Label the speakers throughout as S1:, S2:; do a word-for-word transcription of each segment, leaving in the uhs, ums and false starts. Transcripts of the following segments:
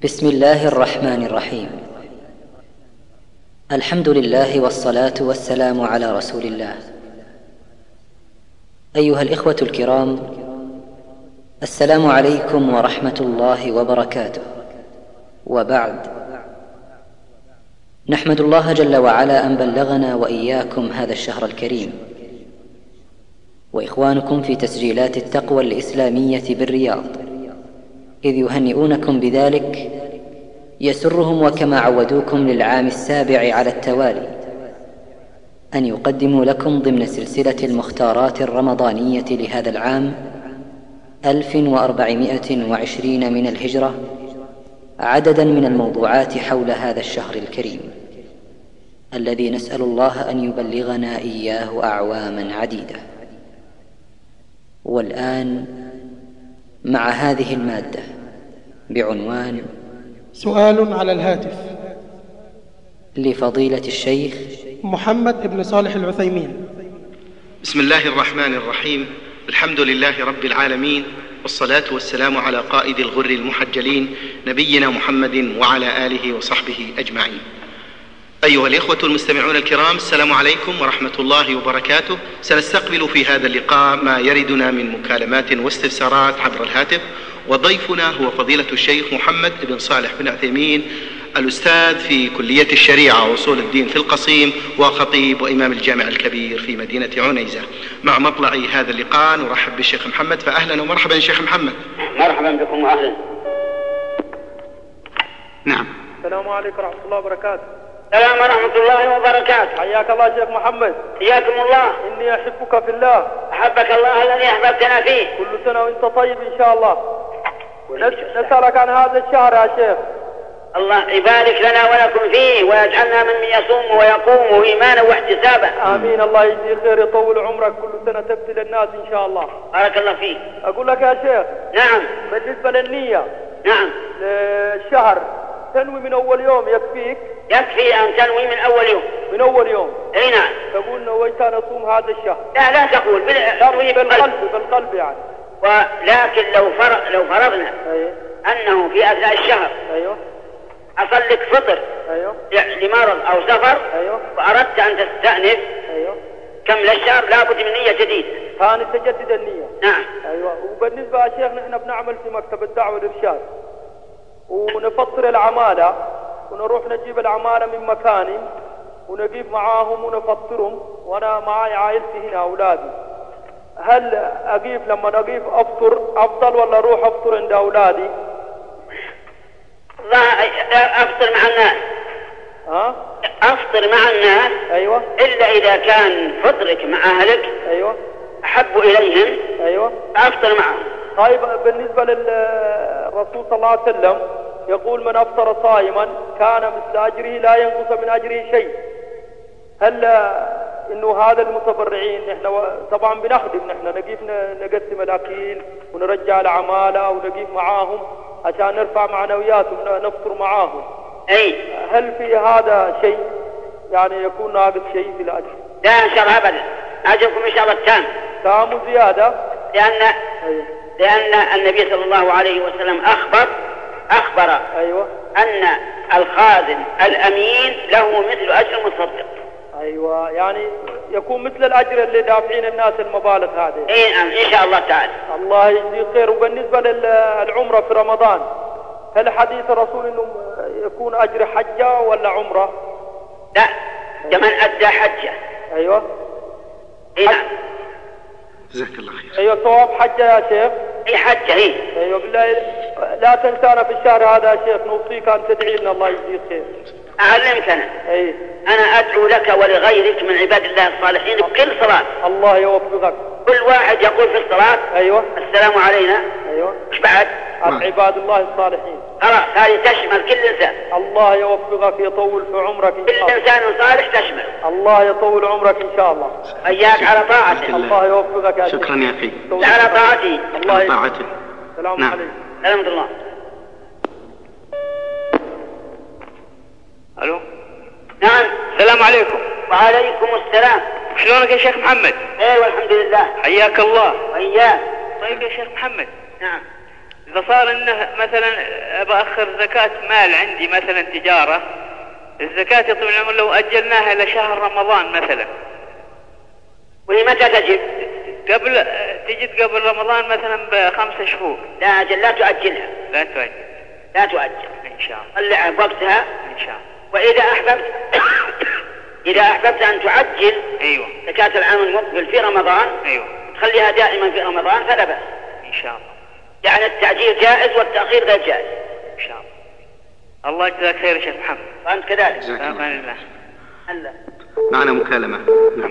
S1: بسم الله الرحمن الرحيم. الحمد لله والصلاة والسلام على رسول الله. أيها الإخوة الكرام، السلام عليكم ورحمة الله وبركاته. وبعد، نحمد الله جل وعلا أن بلغنا وإياكم هذا الشهر الكريم، وإخوانكم في تسجيلات التقوى الإسلامية بالرياض إذ يهنئونكم بذلك يسرهم، وكما عودوكم للعام السابع على التوالي، أن يقدموا لكم ضمن سلسلة المختارات الرمضانية لهذا العام ألف وأربعمائة وعشرين من الهجرة عددا من الموضوعات حول هذا الشهر الكريم الذي نسأل الله أن يبلغنا إياه أعواما عديدة. والآن مع هذه المادة بعنوان
S2: سؤال على الهاتف
S1: لفضيلة الشيخ
S2: محمد بن صالح العثيمين.
S3: بسم الله الرحمن الرحيم. الحمد لله رب العالمين، والصلاة والسلام على قائد الغر المحجلين نبينا محمد وعلى آله وصحبه أجمعين. أيها الإخوة المستمعون الكرام، السلام عليكم ورحمة الله وبركاته. سنستقبل في هذا اللقاء ما يردنا من مكالمات واستفسارات عبر الهاتف، وضيفنا هو فضيلة الشيخ محمد بن صالح بن عثيمين، الأستاذ في كلية الشريعة وأصول الدين في القصيم، وخطيب وإمام الجامع الكبير في مدينة عنيزة. مع مطلع هذا اللقاء نرحب بالشيخ محمد، فأهلا ومرحبا شيخ محمد.
S4: مرحبا بكم وأهلا.
S3: نعم.
S5: السلام عليكم ورحمة الله وبركاته.
S4: السلام ورحمة الله وبركاته.
S5: حياك الله شيخ محمد.
S4: حياكم الله.
S5: إني أحبك في الله.
S4: أحبك الله الذي أحببتنا فيه.
S5: كل سنة وأنت طيب إن شاء الله. نسألك عن هذا الشهر يا شيخ.
S4: الله يبارك لنا ولكم فيه، ويجعلنا من يصوم ويقوم إيمانا واحتسابا.
S5: آمين. الله يجزي خير، يطول عمرك، كل سنة تقتل الناس إن شاء الله.
S4: بارك الله فيك.
S5: أقول لك يا شيخ.
S4: نعم.
S5: بالنسبة للنية.
S4: نعم.
S5: للشهر تنوي من أول يوم يكفيك؟
S4: يكفي أن تنوي من أول يوم.
S5: من أول يوم.
S4: أي نعم.
S5: تقول نويت أن أصوم هذا الشهر.
S4: لا لا تقول بال...
S5: تنوي بالقلب. بالقلب يعني.
S4: ولكن لو فرض لو فرضنا
S5: أيه.
S4: أنه في أثناء الشهر
S5: أيوه
S4: حصل لك فطر
S5: أيوه
S4: لمرض أو سفر،
S5: أيوه
S4: وأردت أن تستأنف
S5: أيوه
S4: كمل الشهر، لابد من نية جديدة.
S5: ثاني تجدد النية.
S4: نعم.
S5: أيوه. وبالنسبة يا شيخ، نحن بنعمل في مكتب الدعوة والإرشاد، ونفطر العمالة، ونروح نجيب العمالة من مكاني ونجيب معاهم ونفطرهم، وأنا معاي عائلتي هنا أولادي. هل أجيب لما أجيب أفطر أفضل ولا أروح أفطر عند أولادي؟
S4: أفطر مع الناس.
S5: ها؟
S4: أفطر مع الناس.
S5: أيوة.
S4: إلا إذا كان فطرك مع أهلك
S5: أيوة
S4: أحب إليهم.
S5: أيوة.
S4: أفطر معهم.
S5: طيب بالنسبة للرسول صلى الله عليه وسلم يقول من أفطر صائما كان مثل أجره لا ينقص من أجره شيء. هل إنه هذا المتبرعين نحن طبعا بنخدم، نحن نجيب نقسم الأكل ونرجع العمالة ونجيب معاهم عشان نرفع معنوياتهم ونفطر معاهم.
S4: أي.
S5: هل في هذا شيء يعني يكون ناقص شيء في الأجر؟
S4: لا إن شاء الله أبدا، أجركم إن شاء الله تام.
S5: تام زيادة.
S4: لأن
S5: أيوة.
S4: لأن النبي صلى الله عليه وسلم أخبر أخبر
S5: أيوة.
S4: أن الخازن الأمين له مثل أجر المصدق.
S5: أيوة، يعني يكون مثل الأجر اللي دافعين الناس المبالغ هذه.
S4: إيه إن شاء الله تعالى.
S5: الله يجزي خير. وبالنسبة للعمرة في رمضان، هل حديث الرسول إنه يكون أجر حجة ولا عمرة؟
S4: لا، كمن أدى حجة.
S5: أيوة.
S4: إيه نعم.
S3: جزاك الله خير.
S5: أيوة صواب حجة يا شيخ.
S4: إيه حجة. إيه.
S5: أيوة بالله لا تنسانا في الشهر هذا يا شيخ، نوصيك أن تدعي لنا الله يجزيك خير.
S4: أعلمك أنا.
S5: أي.
S4: أنا أدعو لك ولغيرك من عباد الله الصالحين بكل صلاة.
S5: الله يوفقك.
S4: كل واحد يقول في الصلاة.
S5: أيوة.
S4: السلام علينا.
S5: أيوة.
S4: إيش بعد؟
S5: عباد الله الصالحين.
S4: خلاص هذه تشمل كل إنسان.
S5: الله يوفقك، يطول في عمرك إن شاء الله.
S4: كل إنسان صالح تشمل.
S5: الله يطول عمرك إن شاء الله.
S4: إياك على طاعته.
S5: الله يوفقك يا شيخ.
S3: شكرا يا أخي.
S4: على طاعته.
S5: الله
S3: على طاعته.
S5: السلام
S3: نعم.
S5: عليكم.
S4: الحمد لله.
S6: الو.
S4: نعم.
S6: السلام عليكم.
S4: وعليكم السلام.
S6: شلونك يا شيخ محمد؟
S4: ايه والحمد لله.
S6: حياك الله.
S4: وإياك.
S6: طيب يا شيخ محمد.
S4: نعم.
S6: إذا صار إنه مثلا بأخر زكاة مال عندي مثلا تجارة، الزكاة يا طويل العمر لو أجلناها إلى شهر رمضان مثلا،
S4: وهي متى تجب؟
S6: قبل تجد قبل رمضان مثلا بخمسة شهور.
S4: لا أجل، لا تؤجلها.
S6: لا تؤجل.
S4: لا تؤجل
S6: إن شاء الله.
S4: طلع وقتها
S6: إن شاء الله.
S4: وإذا أحببت إذا أحببت أن تعجل
S6: أيوة
S4: زكاة العام المقبل في رمضان،
S6: أيوة،
S4: تخليها دائما في رمضان فلا بأس
S6: إن شاء الله.
S4: يعني التعجيل جائز والتأخير غير جائز
S6: إن شاء الله. الله يجزاك خير يا شيخ محمد.
S4: وأنت كذلك.
S6: بإذن الله.
S4: الله.
S3: معنا مكالمة. نعم.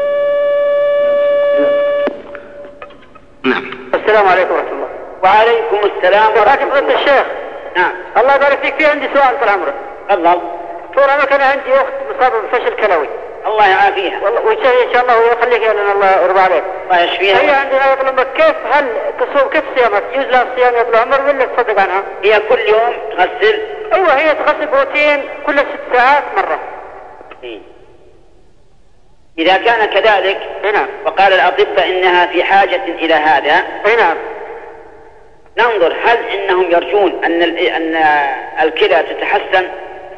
S3: نعم.
S7: السلام عليكم ورحمة الله.
S4: وعليكم السلام ورحمة الله.
S7: فضيلة الشيخ.
S4: نعم.
S7: الله يبارك فيك، في عندي سؤال طال عمرك.
S4: تفضل.
S7: طول عمرك أنا عندي أخت مصابة بفشل كلوي.
S4: الله يعافيها.
S7: والله ويشفيها إن شاء الله ويخليك لأن الله يرضى عليك.
S4: الله يشفيها.
S7: هي عندنا يا طال عمرك كيف هل تصوم كيف صيامك؟ يجوز لها الصيام يا طال عمر ولا تصدق عنها؟
S4: هي كل يوم تغسل.
S7: أيوة هي تغسل بروتين كل ست ساعات مرة.
S4: إيه. إذا كان كذلك
S7: نعم.
S4: وقال الأطباء إنها في حاجة إلى هذا.
S7: نعم.
S4: ننظر هل إنهم يرجون أن أن الكلى تتحسن.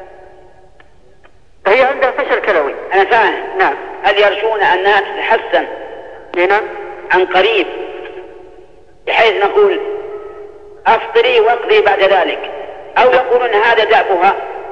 S7: هي عندها فشل كلوي.
S4: أنا فاهم.
S7: نعم.
S4: هل يرجون أنها تتحسن
S7: نعم
S4: عن قريب بحيث نقول أفطري واقضي بعد ذلك، أو يقولون هذا دأبها؟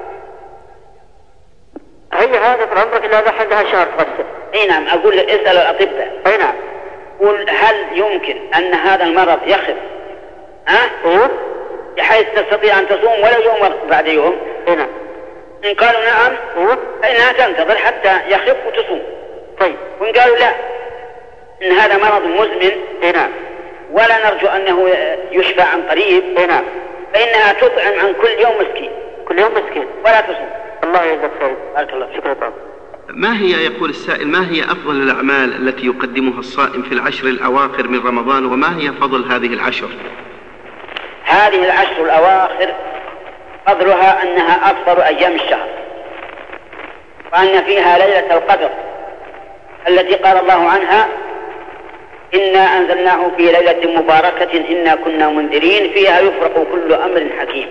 S7: هي هذا طال عمرك إلا دحين لها شهر تغسل.
S4: اي نعم. اقول اسأل الأطباء.
S7: اي نعم.
S4: قل هل يمكن ان هذا المرض يخف ها
S7: أه؟
S4: بحيث تستطيع ان تصوم ولو يوم بعد يوم؟
S7: اي نعم.
S4: ان قالوا نعم
S7: أه؟
S4: فانها تنتظر حتى يخف وتصوم.
S7: طيب.
S4: وان قالوا لا ان هذا مرض مزمن
S7: اي نعم
S4: ولا نرجو انه يشفى عن قريب،
S7: اي نعم،
S4: فانها تطعم عن كل يوم مسكين.
S7: كل يوم مسكين
S4: ولا تصوم.
S7: الله يجزاك خير.
S4: بارك الله.
S7: شكرا طبعا.
S3: ما هي، يقول السائل، ما هي أفضل الأعمال التي يقدمها الصائم في العشر الأواخر من رمضان، وما هي فضل هذه العشر؟
S4: هذه العشر الأواخر فضلها أنها أفضل أيام الشهر، وأن فيها ليلة القدر التي قال الله عنها إنا أنزلناه في ليلة مباركة إنا كنا منذرين فيها يفرق كل أمر حكيم.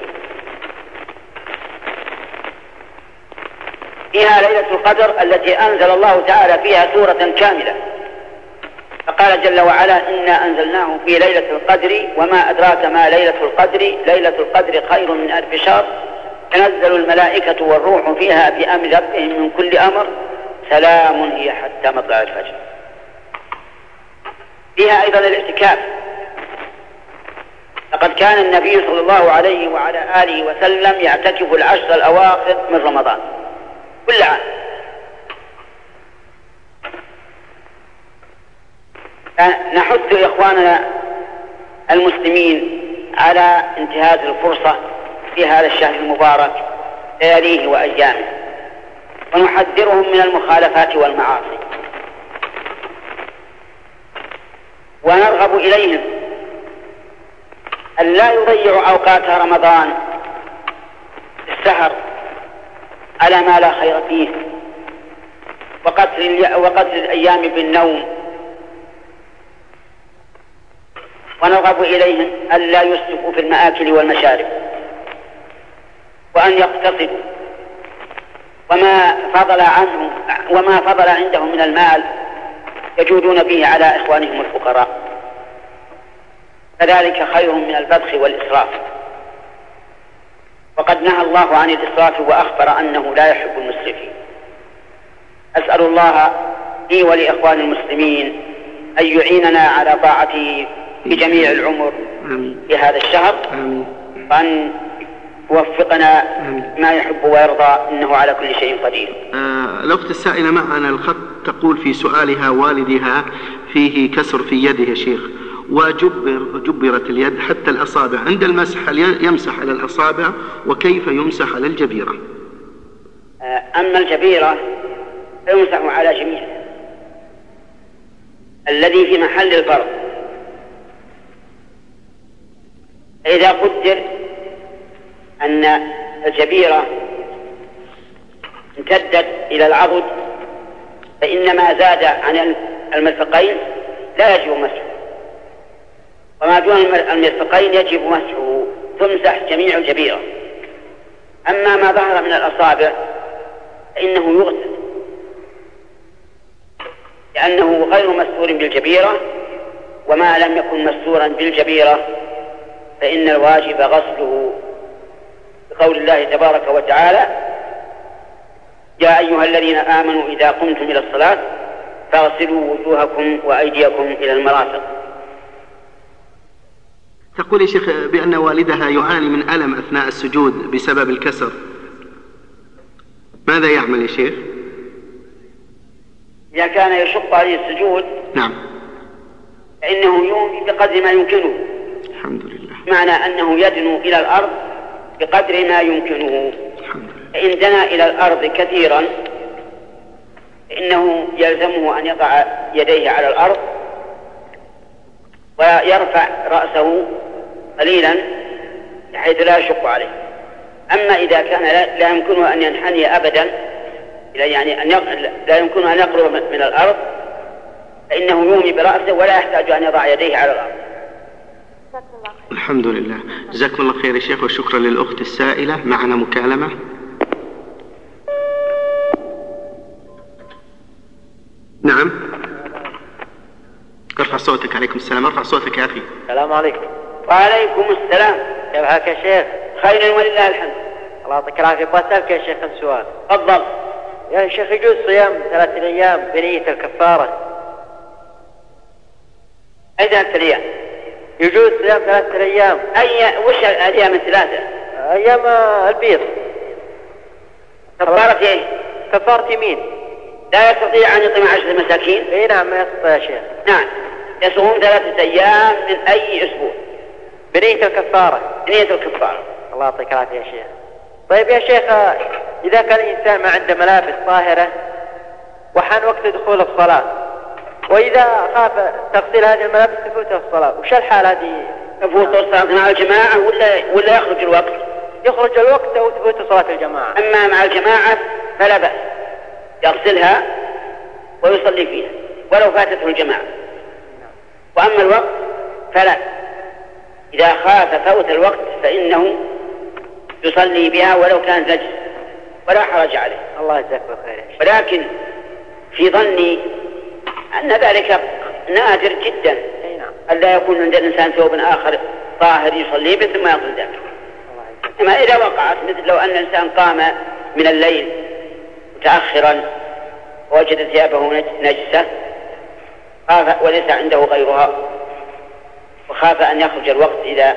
S4: فيها ليلة القدر التي أنزل الله تعالى فيها سورة كاملة، فقال جل وعلا إنا أنزلناه في ليلة القدر وما أدراك ما ليلة القدر ليلة القدر خير من ألف شهر تنزل الملائكة والروح فيها بأمر ربهم من كل أمر سلام هي حتى مطلع الفجر. فيها أيضا الاعتكاف، لقد كان النبي صلى الله عليه وعلى آله وسلم يعتكف العشر الأواخر من رمضان كل عام. نحث إخواننا المسلمين على انتهاز الفرصة في هذا الشهر المبارك لياليه وأيامه، ونحذرهم من المخالفات والمعاصي، ونرغب إليهم أن لا يضيعوا أوقات رمضان السهر على ما لا خير فيه وقتل, وقتل الأيام بالنوم، ونرغب إليهم أن لا يسرفوا في المآكل والمشارب، وأن يقتصدوا وما فضل عنهم وما فضل عندهم من المال يجودون به على إخوانهم الفقراء، فذلك خير من البذخ والإسراف، وقد نهى الله عن الإسراف وأخبر أنه لا يحب المسرفين. أسأل الله لي ولإخوان المسلمين أن يعيننا على طاعته في جميع العمر في هذا الشهر، وأن يوفقنا ما يحب ويرضى إنه على كل شيء قدير.
S3: آه الأخت السائلة معنا الخط تقول في سؤالها والدها فيه كسر في يده يا شيخ، وجبر جبرت اليد حتى الأصابع، عند المسح يمسح على الأصابع وكيف يمسح على الجبيرة؟
S4: آه أما الجبيرة فيمسح على جميع الذي في محل الفرض. إذا قدر أن الجبيرة امتدت إلى العضد فإن ما زاد عن المرفقين لا يجب مسحه، وما دون المرفقين يجب مسحه تمسح جميع الجبيرة. أما ما ظهر من الأصابع فإنه يغسل، لأنه غير مستور بالجبيرة، وما لم يكن مستورا بالجبيرة فإن الواجب غسله، بقول الله تبارك وتعالى: يا أيها الذين آمنوا إذا قمتم إلى الصلاة فاغسلوا وجوهكم وأيديكم إلى المرافق.
S3: تقول يا شيخ بأن والدها يعاني من ألم أثناء السجود بسبب الكسر، ماذا يعمل يا شيخ؟
S4: إذا كان يشق عليه السجود
S3: نعم
S4: فإنه يومي بقدر ما يمكنه.
S3: الحمد لله.
S4: معنى أنه يدنو إلى الأرض بقدر ما يمكنه.
S3: الحمد لله.
S4: فإن دنا إلى الأرض كثيرا فإنه يلزمه أن يضع يديه على الأرض ويرفع رأسه قليلا بحيث لا يشق عليه. أما إذا كان لا يمكنه أن ينحني أبدا، يعني أن لا يمكنه أن يقرب من الأرض، فإنه يومي برأسه ولا يحتاج أن يضع يديه على الأرض.
S3: الحمد لله. جزاكم الله خير يا شيخ، وشكرا للأخت السائلة. معنا مكالمة. نعم، ارفع صوتك. عليكم السلام. ارفع صوتك يا أخي.
S8: السلام عليكم.
S4: وعليكم السلام.
S8: كيف حالك يا شيخ؟
S4: خير ولله الحمد.
S8: الله يعطيك العافية. بسألك يا شيخ سؤال.
S4: تفضل.
S8: يا شيخ، يجوز صيام ثلاثة أيام بنية الكفارة؟
S4: أي ثلاثة أيام؟
S8: يجوز صيام ثلاثة أيام.
S4: أي وش الأيام الثلاثة؟
S8: أيام البيض.
S4: كفارة إيه؟
S8: كفارة يمين.
S4: لا يستطيع أن يطعم عشرة مساكين؟
S8: إيه نعم، ما يستطيع يا شيخ.
S4: نعم، يصوم ثلاثة أيام من أي أسبوع
S8: بنية الكفارة.
S4: بنية الكفارة.
S8: الله يعطيك العافية يا شيخ. طيب يا شيخ، إذا كان الإنسان ما عنده ملابس طاهرة وحان وقت دخول الصلاة، وإذا خاف تغسيل هذه الملابس تفوته الصلاة، وش الحال هذه؟
S4: تفوت الصلاة مع الجماعة ولا ولا يخرج الوقت؟
S8: يخرج الوقت أو تفوت صلاة الجماعة.
S4: أما مع الجماعة فلا بأس، يغسلها ويصلي فيها ولو فاتته الجماعة. وأما الوقت فلا، إذا خاف فوت الوقت فإنه يصلي بها ولو كان زجر ولا حرج عليه.
S8: الله يجزاك بالخير.
S4: ولكن في ظني أن ذلك نادر جدا، ألا يكون عند الإنسان ثوب آخر طاهر يصلي به ثم يصل ذلك. أما إذا وقعت، مثل لو أن الإنسان قام من الليل متأخرا ووجد ثيابه نجسة خاف وليس عنده غيرها وخاف أن يخرج الوقت إذا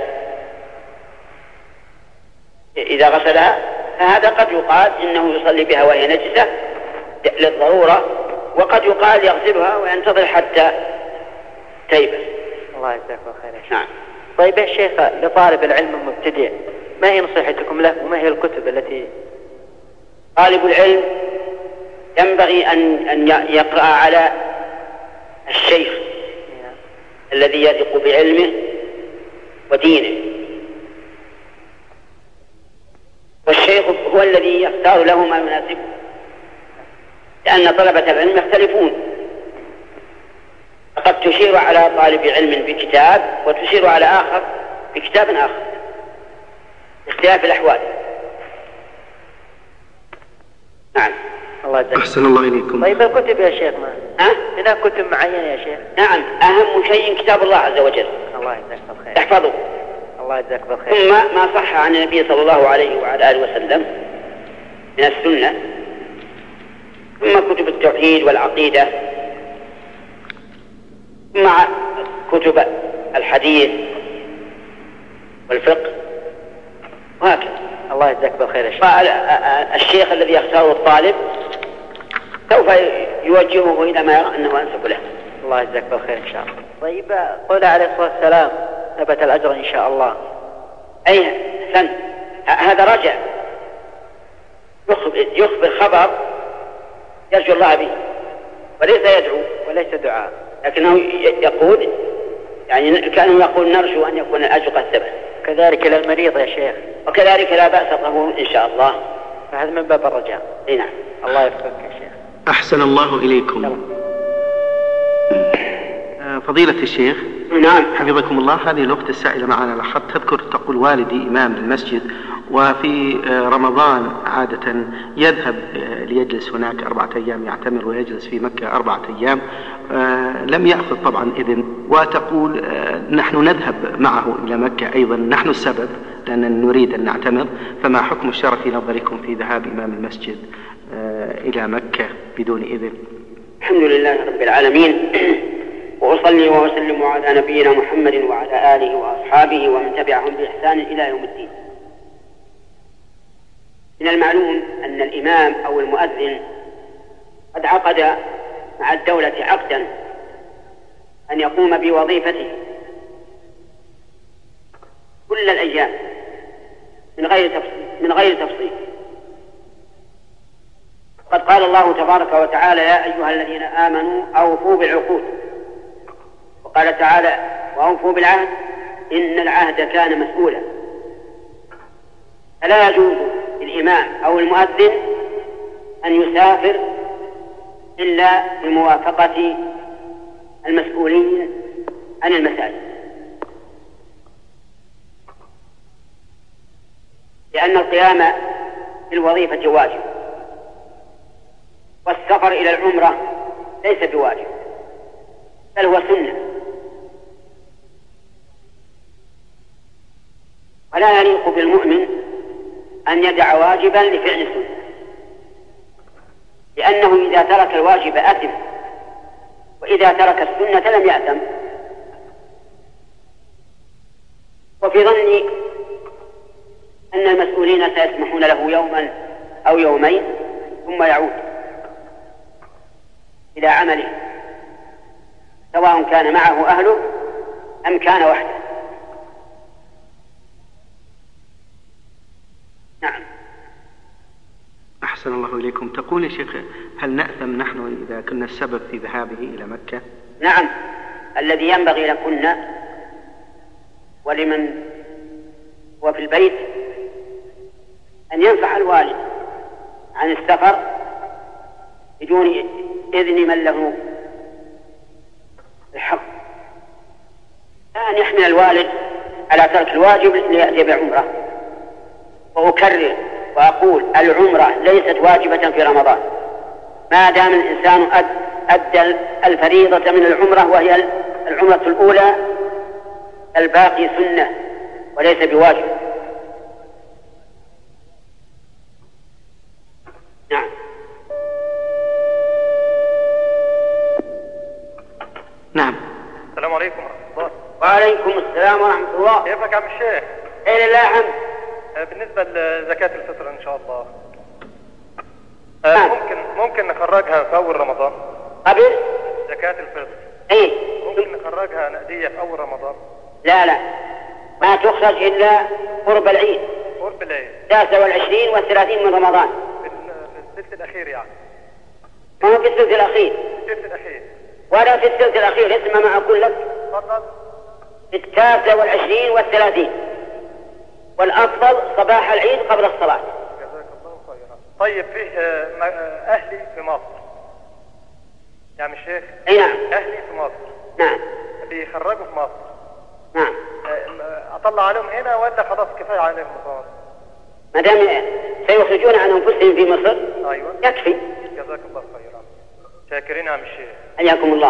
S4: إذا غسلها، فهذا قد يقال إنه يصلي بها وهي نجسة للضرورة، وقد يقال يغسلها وينتظر حتى تيبس.
S8: الله يجزاك خير.
S4: نعم.
S8: طيب يا شيخ، لطالب العلم المبتدئ ما هي نصيحتكم له، وما هي الكتب التي؟
S4: طالب العلم ينبغي أن أن يقرأ على الشيخ الذي يثق بعلمه ودينه، والشيخ هو الذي يختار له ما يناسبه، لأن طلبة العلم يختلفون، فقد تشير على طالب علم بكتاب وتشير على آخر بكتاب آخر، اختلاف الأحوال. نعم.
S8: الله يجزاك.
S3: أحسن الله إليكم.
S8: طيب الكتب يا شيخ، ما
S4: ها؟
S8: هناك كتب معينة يا شيخ؟
S4: نعم، أهم شيء كتاب الله عز وجل.
S8: الله يجزاك بالخير.
S4: احفظه.
S8: الله يجزاك بالخير.
S4: ثم ما صح عن النبي صلى الله عليه وعلى آله وسلم من السنة، ثم كتب التوحيد والعقيدة، ثم كتب الحديث والفقه، وهكذا.
S8: الله يجزاك بالخير يا شيخ.
S4: الشيخ الذي يختاره الطالب سوف يوجهه إلى ما يرى أنه أنسب له.
S8: الله يجزاك بالخير إن شاء الله. طيب قول عليه الصلاة والسلام ثبت الأجر إن شاء الله.
S4: أي سن هذا رجع يخبر, يخبر خبر يرجو الله به وليس يدعو
S8: وليس دعاء،
S4: لكنه يقول يعني كانوا يقول نرجو أن يكون الأجر قد ثبت.
S8: كذلك للمريض يا شيخ،
S4: وكذلك لا بأس قبول إن شاء الله،
S8: فهذا من باب الرجاء.
S4: اي نعم.
S8: الله يوفقك يا شيخ.
S3: أحسن الله إليكم. فضيلة الشيخ.
S4: نعم.
S3: حفظكم الله، هذه الأخت السائلة معنا على الخط تذكر تقول والدي إمام المسجد، وفي رمضان عادة يذهب ليجلس هناك أربعة أيام يعتمر ويجلس في مكة أربعة أيام، لم يأخذ طبعا إذن، وتقول نحن نذهب معه إلى مكة أيضا، نحن السبب لأننا نريد أن نعتمر، فما حكم الشرع في نظركم في ذهاب إمام المسجد إلى مكة بدون إذن؟
S4: الحمد لله رب العالمين، وأصلي وأسلم على نبينا محمد وعلى آله وأصحابه ومن تبعهم بإحسان إلى يوم الدين. من المعلوم أن الإمام أو المؤذن قد عقد مع الدولة عقدا أن يقوم بوظيفته كل الأيام من غير تفصيل من غير تفصيل قد قال الله تبارك وتعالى: يا أيها الذين آمنوا أوفوا بالعقود. وقال تعالى: وأوفوا بالعهد إن العهد كان مسؤولا. فلا يجوز للإمام أو المؤذن أن يسافر إلا بموافقة المسؤولين عن المساجد، لأن القيام بالوظيفة واجب، والسفر إلى العمرة ليس بواجب بل هو سنة، ولا يليق بالمؤمن أن يدع واجبا لفعل سنة، لأنه إذا ترك الواجب أثم، وإذا ترك السنة لم يأثم. وفي ظني أن المسؤولين سيسمحون له يوما أو يومين ثم يعود إلى عمله، سواء كان معه أهله أم كان وحده. نعم.
S3: أحسن الله إليكم. تقول يا شيخ: هل نأثم نحن إذا كنا السبب في ذهابه إلى مكة؟
S4: نعم، الذي ينبغي لكنا ولمن هو في البيت أن ينفع الوالد عن السفر بدون إذن من له الحق، أن يحمل الوالد على ترك الواجب ليأتي بعمرة. وأكرر وأقول: العمرة ليست واجبة في رمضان ما دام الإنسان أدى الفريضة من العمرة، وهي العمرة الأولى، الباقي سنة وليس بواجب. نعم.
S3: نعم.
S5: السلام عليكم ورحمة الله.
S4: وعليكم السلام ورحمة الله.
S5: كيفك يا عم الشيخ؟
S4: خير الله عم.
S5: بالنسبة لزكاة الفطر إن شاء الله آه ممكن ممكن نخرجها في أول رمضان
S4: قبل
S5: زكاة الفطر؟
S4: إيه
S5: ممكن نخرجها نقدية في أول رمضان؟
S4: لا لا، ما تخرج إلا قرب العيد،
S5: قرب العيد
S4: التاسع والعشرين والثلاثين من رمضان،
S5: في الثلث الأخير يعني.
S4: ما هو في الثلث الأخير.
S5: في الثلث الأخير
S4: ولا في الثلث الأخير، اسمع ما أقول لك.
S5: تفضل.
S4: في التاسع والعشرين والثلاثين، والأفضل صباح العيد قبل الصلاة.
S5: جزاك الله خيرا. طيب فيه أهلي في مصر يا عم الشيخ؟
S4: أي نعم.
S5: أهلي في مصر.
S4: نعم.
S5: بيخرجوا في مصر.
S4: نعم.
S5: أطلع عليهم هنا ولا خلاص كفاية عليهم مصر؟
S4: ما دام سيخرجون عن أنفسهم في مصر
S5: أيوة
S4: يكفي.
S5: جزاك الله خيرا. شاكرين يا عم الشيخ.
S4: حياكم الله.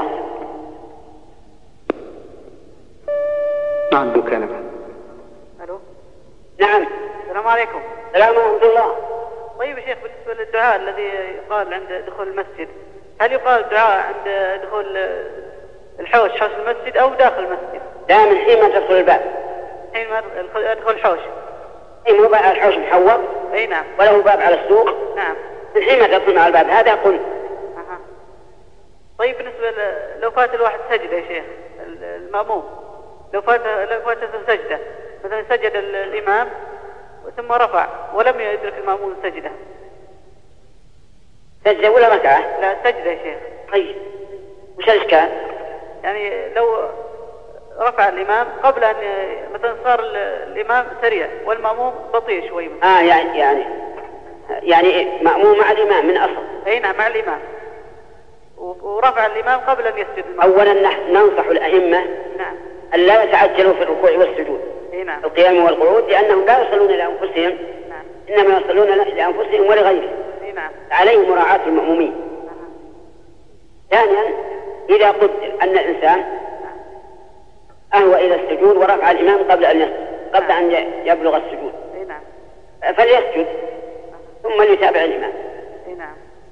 S3: نعم مكالمة.
S7: ألو.
S4: نعم.
S7: السلام عليكم.
S4: السلام ورحمة الله.
S7: طيب يا شيخ، بالنسبة للدعاء الذي يقال عند دخول المسجد، هل يقال دعاء عند دخول الحوش، حوش المسجد، أو داخل المسجد؟
S4: لا، من حين ما تدخل الباب.
S7: حين ما أدخل الحوش.
S4: إيه، مو بقى الحوش محوط؟
S7: أي نعم.
S4: وله باب على السوق؟
S7: نعم.
S4: من حين ما تدخل مع الباب هذا قل.
S7: أها. طيب بالنسبة ل... لو فات الواحد سجدة يا شيخ، المأموم لو فات لو فاتت سجدة، مثلا سجد الإمام ثم رفع ولم يدرك المأموم السجدة.
S4: سجدة ولا ركعة؟
S7: لا، سجدة يا شيخ.
S4: طيب وش الإشكال؟
S7: يعني لو رفع الإمام قبل أن مثلا صار الإمام سريع والمأموم بطيء شوي مثلا.
S4: آه يعني يعني يعني مأموم مع الإمام من أصل.
S7: أي نعم، مع الإمام. ورفع الإمام قبل أن يسجد المأموم.
S4: أولا ننصح الأئمة
S7: نعم.
S4: أن لا يتعجلوا في الركوع والسجود،
S7: نعم.
S4: القيام والقعود، لأنهم لا يصلون لأنفسهم،
S7: نعم.
S4: إنما يصلون لأنفسهم ولغيرهم،
S7: نعم.
S4: عليهم مراعاة المأمومين. ثانيا إذا قدر أن الإنسان أهوى إلى السجود ورفع الإمام قبل أن يسجد قبل أن يبلغ السجود فليسجد ثم ليتابع الإمام.
S7: نعم.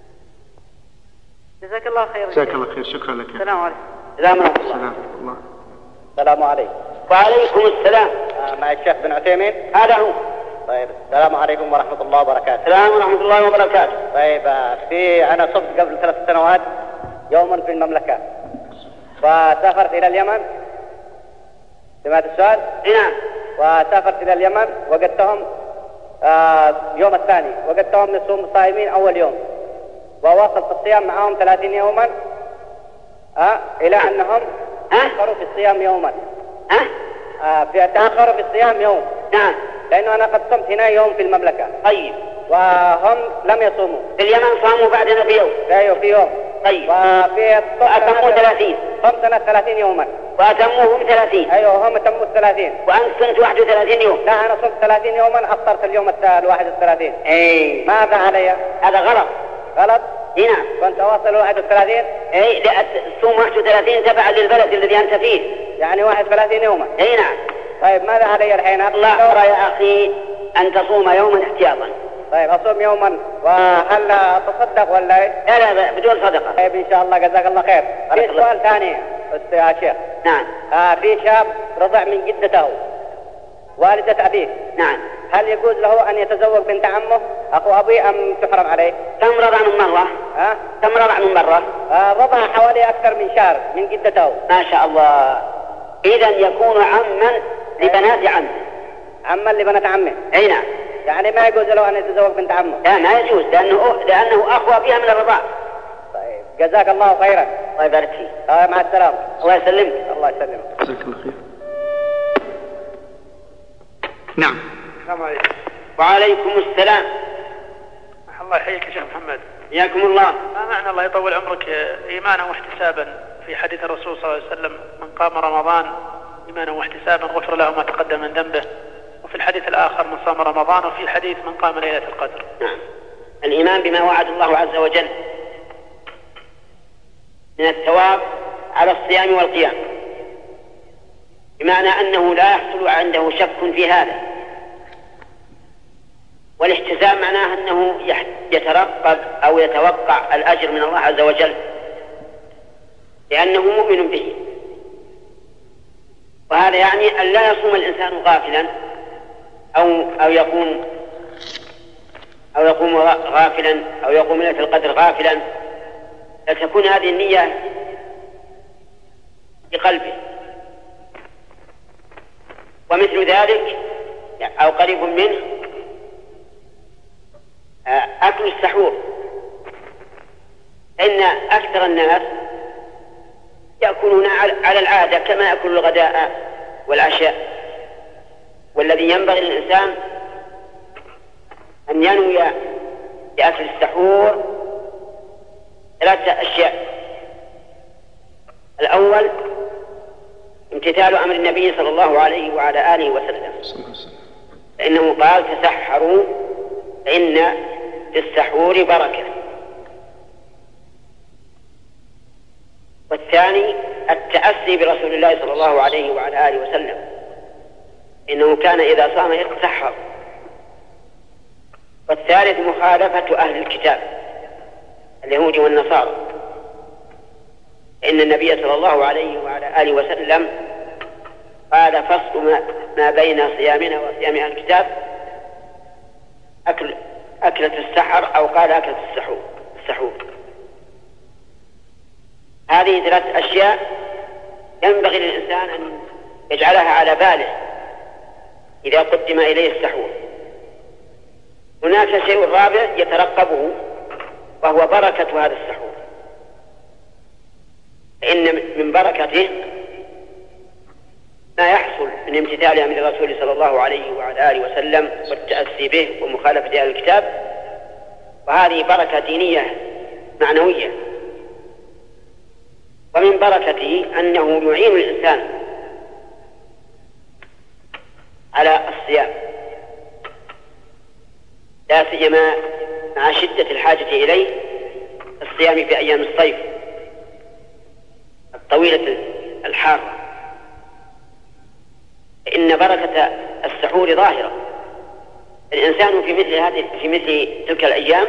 S7: جزاك الله خير.
S3: جزاك الله خير. شكرا لك.
S7: السلام عليكم.
S4: السلام عليكم.
S3: السلام الله.
S8: السلام عليكم.
S4: وعليكم السلام.
S8: آه مع الشيخ بن عثيمين.
S4: هذا هو.
S8: طيب السلام عليكم ورحمة الله وبركاته.
S4: السلام ورحمة الله وبركاته.
S8: طيب في أنا صبت قبل ثلاث سنوات يوما في المملكة وسافرت إلى اليمن. سمعت السؤال؟
S4: نعم.
S8: وسافرت إلى اليمن وجدتهم آه يوم الثاني وجدتهم يصوم صائمين أول يوم وواصل في الصيام معهم ثلاثين يوما آه إلى أنهم تأخروا في الصيام يوما.
S4: ها؟
S8: آه في تأخروا في الصيام يوم.
S4: نعم.
S8: لأنه أنا قد صمت هنا يوم في المملكة.
S4: طيب.
S8: وهم لم يصوموا.
S4: في اليمن صاموا بعدنا بيوم.
S8: أيوه في يوم.
S4: طيب.
S8: وفي
S4: أتموا ثلاثين.
S8: صمتنا ثلاثين يوما.
S4: وأتموهم ثلاثين.
S8: أيوه هم تموا الثلاثين.
S4: وأنت صمت واحد وثلاثين يوم.
S8: لا أنا صمت ثلاثين يوما أفطرت اليوم الواحد والثلاثين.
S4: أي.
S8: ماذا علي؟
S4: هذا غلط.
S8: غلط؟
S4: نعم.
S8: كنت أواصل واحد والثلاثين؟
S4: أي الصوم واحد وثلاثين تبع للبلد الذي أنت فيه.
S8: يعني واحد وثلاثين يوما.
S4: أي نعم.
S8: طيب ماذا علي الحين؟
S4: الله أرى يا أخي أن تصوم يوما احتياطا.
S8: طيب أصوم يوما وهل أتصدق ولا؟
S4: لا لا بدون صدقة.
S8: طيب إن شاء الله جزاك الله خير. في سؤال ثاني يا شيخ.
S4: نعم.
S8: آه في شاب رضع من جدته والدة أبيه.
S4: نعم.
S8: هل يجوز له أن يتزوج بنت عمه أخو أبيه أم تحرم عليه؟
S4: كم رضع من مرة؟
S8: ها؟
S4: كم رضع من مرة؟
S8: آه رضع حوالي أكثر من شهر من جدته.
S4: ما شاء الله. إذا يكون عما لبنات عمه.
S8: عما لبنات عمه.
S4: أي نعم.
S8: يعني ما يجوز له أن يتزوج بنت عمه.
S4: لا ما يجوز لأنه لأنه أقوى بها من الرضاع.
S8: طيب جزاك الله خيرا.
S4: الله يبارك فيك.
S8: آه مع السلامة.
S4: الله يسلمك.
S8: الله يسلمك.
S3: جزاك الله خير. نعم.
S9: السلام عليكم.
S4: وعليكم السلام.
S9: الله يحييك يا شيخ محمد.
S4: حياكم الله.
S9: ما معنى الله يطول عمرك إيمانا واحتسابا في حديث الرسول صلى الله عليه وسلم من قام رمضان إيمانا واحتسابا غفر له ما تقدم من ذنبه، وفي الحديث الآخر من صام رمضان، وفي الحديث من قام ليلة القدر.
S4: نعم. الإيمان بما وعد الله عز وجل من الثواب على الصيام والقيام، بمعنى أنه لا يحصل عنده شك في هذا. والاحتساب معناه أنه يترقب أو يتوقع الأجر من الله عز وجل لأنه مؤمن به. وهذا يعني أن لا يصوم الإنسان غافلا أو أو يقوم أو يقوم غافلا أو يقوم ليلة القدر غافلا، فتكون هذه النية في قلبه. ومثل ذلك أو قريب منه أكل السحور، إن أكثر الناس يأكلون على العادة كما يأكل الغداء والعشاء، والذي ينبغي للإنسان أن ينوي بأكل السحور ثلاثة أشياء. الأول امتثال أمر النبي صلى الله عليه وعلى آله وسلم، فإنه قال تسحروا فإن في السحور بركة. والثاني التأسي برسول الله صلى الله عليه وعلى آله وسلم، إنه كان إذا صام يتسحر. والثالث مخالفة أهل الكتاب اليهود والنصارى، إن النبي صلى الله عليه وعلى آله وسلم قال فصل ما بين صيامنا وصيام أهل الكتاب أكل أكلة السحر، أو قال أكلة السحور السحور. هذه ثلاث أشياء ينبغي للإنسان أن يجعلها على باله إذا قدم إليه السحور. هناك شيء رابع يترقبه وهو بركة هذا السحور، فإن من بركته ما يحصل من امتثال أمر الرسول صلى الله عليه وعلى آله وسلم والتأسي به ومخالفة أهل الكتاب، وهذه بركة دينية معنوية ومن بركته أنه يعين الإنسان على الصيام، لا سيما مع شدة الحاجة إليه الصيام في أيام الصيف الطويلة الحارة، إن بركة السحور ظاهرة. الإنسان في مثل هذه في مثل تلك الأيام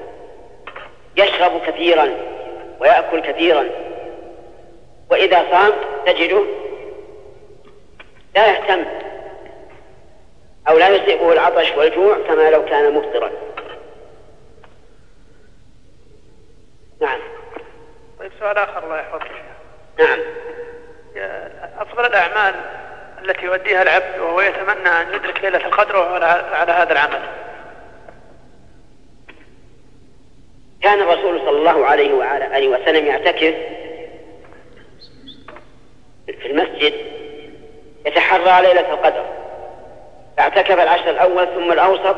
S4: يشرب كثيرا ويأكل كثيرا، وإذا صام تجده لا يهتم أو لا يصيبه العطش والجوع كما لو كان مفطرا. نعم.
S9: طيب سؤال آخر الله يحفظك.
S4: نعم.
S9: أفضل الأعمال التي يؤديها العبد وهو يتمنى أن يدرك ليلة القدر على هذا العمل؟
S4: كان الرسول صلى الله عليه وعلى آله وسلم يعتكف في المسجد يتحرى ليلة القدر، فاعتكف العشر الأول ثم الأوسط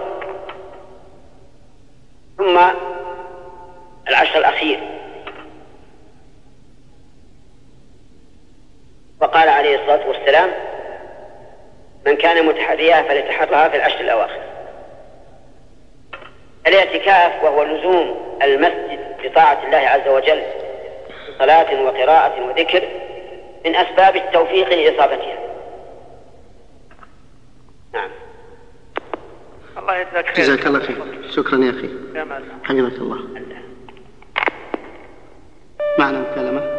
S4: ثم العشر الأخير، وقال عليه الصلاة والسلام: من كان متحريها فليتحرها في العشر الأواخر. الاعتكاف وهو لزوم المسجد بطاعة الله عز وجل بصلاة وقراءة وذكر من أسباب التوفيق لإصابتها. نعم.
S9: الله يجزاك خير.
S3: جزاك الله خير. شكرا يا أخي. حفظك الله. معنا مكالمة.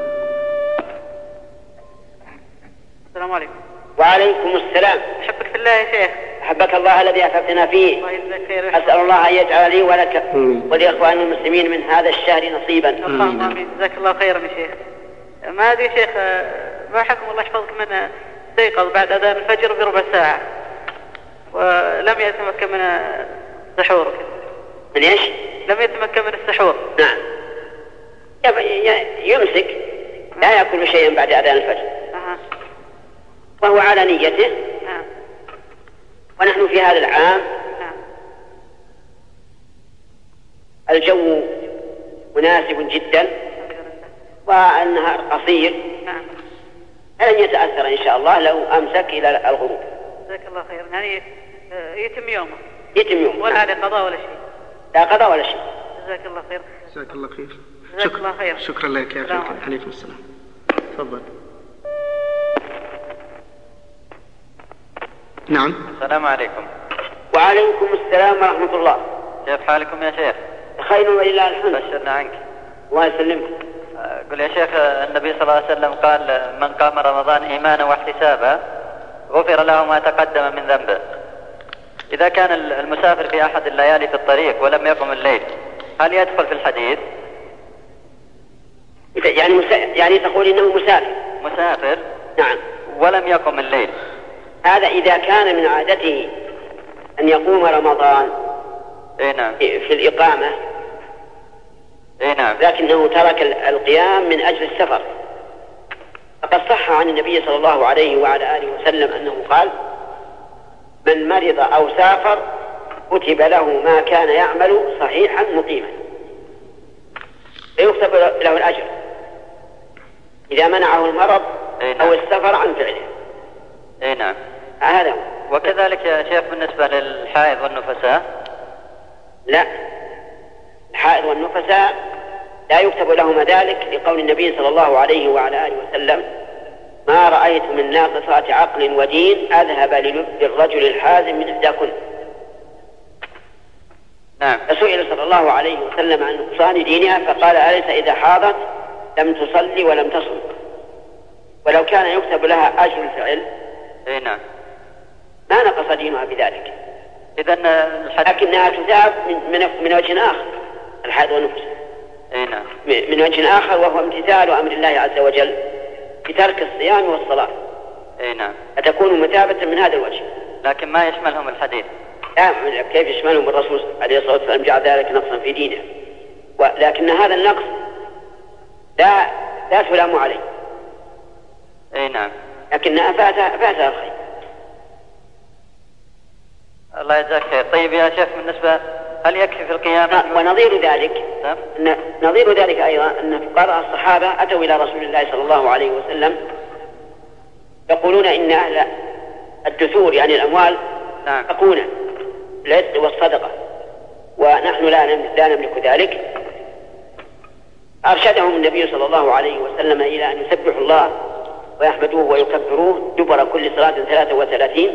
S7: السلام عليكم.
S4: وعليكم السلام.
S7: أحبك في الله يا شيخ.
S4: أحبك الله الذي أحببتنا فيه.
S7: الله يجزاك خير.
S4: أسأل الله أن يجعل لي ولك ولإخوان المسلمين من هذا الشهر نصيبا.
S7: اللهم آمين. جزاك الله خيرا يا شيخ. ما أدري يا شيخ، ما حكم الله يحفظك من استيقظ بعد أذان الفجر بربع ساعة ولم يتمكن من السحور؟
S4: من إيش؟
S7: لم يتمكن من السحور.
S4: نعم. يمسك لا يأكل شيئا بعد أذان الفجر.
S7: أه.
S4: وهو على نيته.
S7: نعم.
S4: ونحن في هذا العام
S7: نعم.
S4: الجو مناسب جدا والنهار قصير.
S7: نعم.
S4: فلن يتأثر إن شاء الله لو أمسك إلى الغروب.
S7: جزاك الله خير. يعني يتم يومه.
S4: يتم يومه.
S7: ولا عليه قضاء ولا شيء.
S4: لا قضاء ولا شيء.
S7: جزاك الله خير.
S3: جزاك الله خير.
S7: جزاك الله خير.
S3: شكرا لك يا أخي. عليكم السلام. تفضل. نعم.
S10: السلام عليكم.
S4: وعليكم السلام ورحمة الله.
S10: كيف حالكم يا شيخ؟
S4: خير ولله الحمد.
S10: بشرنا عنك.
S4: الله يسلمك.
S10: قل يا شيخ، النبي صلى الله عليه وسلم قال: من قام رمضان إيمانا واحتسابا غفر له ما تقدم من ذنبه. إذا كان المسافر في أحد الليالي في الطريق ولم يقم الليل هل يدخل في الحديث؟
S4: يعني مسا... يعني تقول إنه مسافر.
S10: مسافر.
S4: نعم.
S10: ولم يقم الليل.
S4: هذا إذا كان من عادته أن يقوم رمضان.
S10: إيه نعم.
S4: في الإقامة.
S10: إيه نعم.
S4: لكنه ترك القيام من أجل السفر. فقد صح عن النبي صلى الله عليه وعلى آله وسلم أنه قال: من مرض أو سافر كتب له ما كان يعمل صحيحا مقيما، فيكتب له الأجر إذا منعه المرض
S10: نعم.
S4: أو السفر عن فعله.
S10: إيه نعم.
S4: هذا.
S10: وكذلك يا شيخ بالنسبة للحائض والنفساء؟
S4: لا، الحائض والنفساء لا يكتب لهما ذلك لقول النبي صلى الله عليه وعلى آله وسلم: ما رأيت من ناقصات عقل ودين أذهب للب الرجل الحازم من إحداكن.
S10: نعم.
S4: فسئل صلى الله عليه وسلم عن نقصان دينها فقال: أليس إذا حاضت لم تصلي ولم تصم؟ ولو كان يكتب لها أجر الفعل
S10: إيه نعم.
S4: ما نقص دينها بذلك.
S10: إذن الحد...
S4: لكنها تثاب من, من, من وجه آخر الحائض والنفس.
S10: إيه نعم.
S4: من وجه آخر وهو امتثال أمر الله عز وجل بترك الصيام والصلاة.
S10: إيه نعم.
S4: فتكون مثابة من هذا الوجه.
S10: لكن ما يشملهم الحديث.
S4: لا، كيف يشملهم؟ الرسول عليه الصلاة والسلام جعل ذلك نقصا في دينه، ولكن هذا النقص لا لا تلام عليه.
S10: إيه نعم.
S4: لكنها فاتها فاتها الخير.
S10: الله يجزاك خير. طيب يا شيخ، بالنسبة هل يكفي في القيام؟
S4: ونظير ذلك أن نظير ذلك أيضا أن فقراء الصحابة أتوا إلى رسول الله صلى الله عليه وسلم يقولون إن أهل الدثور يعني الأموال
S10: نعم.
S4: يقولون بالعتق والصدقة ونحن لا نملك ذلك. أرشدهم النبي صلى الله عليه وسلم إلى أن يسبحوا الله ويحمدوه ويكبروه دبر كل صلاة ثلاثة وثلاثين.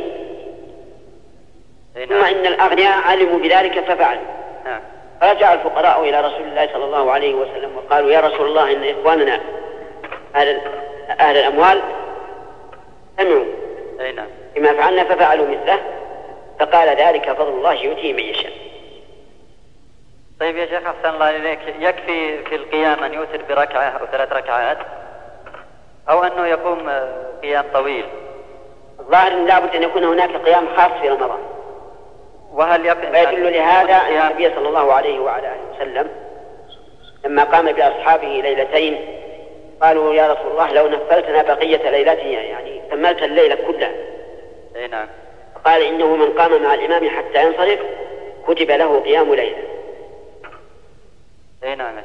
S4: ثم إن الأغنياء علموا بذلك ففعلوا. فرجع الفقراء إلى رسول الله صلى الله عليه وسلم وقالوا يا رسول الله إن إخواننا أهل, أهل الأموال سمعوا بما فعلنا ففعلوا مثله، فقال ذلك فضل الله يؤتيه من يشاء.
S10: طيب يا شيخ أحسن الله إليك، يكفي في القيام أن يوتر بركعة أو ثلاث ركعات أو أنه يقوم قيام طويل؟
S4: الظاهر لابد أن يكون هناك قيام خاص في رمضان.
S10: وهل يقف
S4: ويدل لهذا أن النبي صلى الله عليه وعلى آله وسلم لما قام بأصحابه ليلتين قالوا يا رسول الله لو نفلتنا بقية ليلته يعني كملت الليلة كلها.
S10: أي نعم.
S4: قال إنه من قام مع الإمام حتى ينصرف كتب له قيام ليلة.
S10: أي نعم.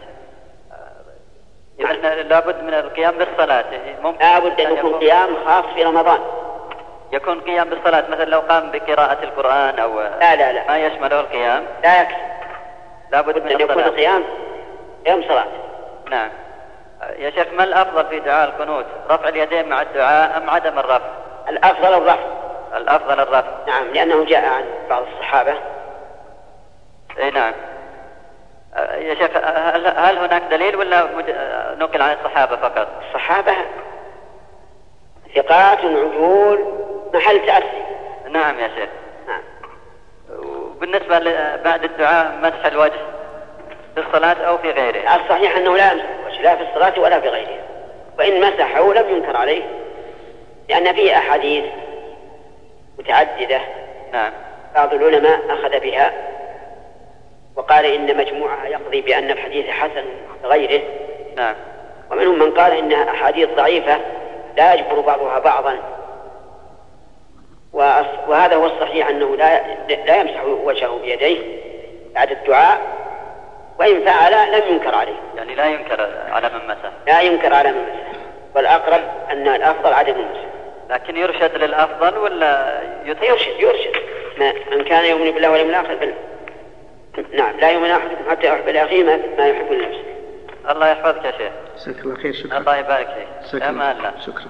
S10: إذن لابد من القيام بالصلاة.
S4: لابد أن يكون قيام خاص في رمضان.
S10: يكون قيام بالصلاة مثلا لو قام بقراءة القرآن أو
S4: لا لا لا
S10: ما يشمله القيام
S4: لا يكفي،
S10: لابد من
S4: أن يكون قيام قيام صلاة.
S10: نعم. يا شيخ ما الأفضل في دعاء القنوت، رفع اليدين مع الدعاء أم عدم الرفع؟
S4: الأفضل الرفع.
S10: الأفضل الرفع.
S4: نعم لأنه جاء عن بعض الصحابة.
S10: اي نعم. يا شيخ هل, هل هناك دليل ولا نقل عن الصحابة فقط؟
S4: الصحابة ثقات عجول محل تأسي.
S10: نعم يا شيخ.
S4: نعم.
S10: وبالنسبة بعد الدعاء مسح الوجه في الصلاة أو في غيره؟
S4: الصحيح أنه لا يمسح الوجه لا في الصلاة ولا في غيرها، وإن مسحه لم ينكر عليه لأن فيه أحاديث متعددة.
S10: نعم.
S4: بعض العلماء أخذ بها وقال إن مجموعها يقضي بأن الحديث حسن غيره.
S10: نعم.
S4: ومنهم من قال إنها أحاديث ضعيفة لا يجبر بعضها بعضا، وهذا هو الصحيح أنه لا لا يمسح وجهه بيديه بعد الدعاء، وإن فعل لم ينكر عليه.
S10: يعني لا ينكر على من مسح.
S4: لا ينكر على من مسح، والأقرب أن الأفضل عدم المسح.
S10: لكن يرشد للأفضل ولا يترك؟
S4: يرشد يرشد من كان يؤمن بالله واليوم الآخر بل... نعم لا يؤمن أحدكم حتى يحب لأخيه ما يحب لنفسه.
S10: الله يحفظك يا شيخ.
S3: جزاك الله خير. شكرا.
S10: الله يبارك فيك. أمان الله.
S3: شكرا.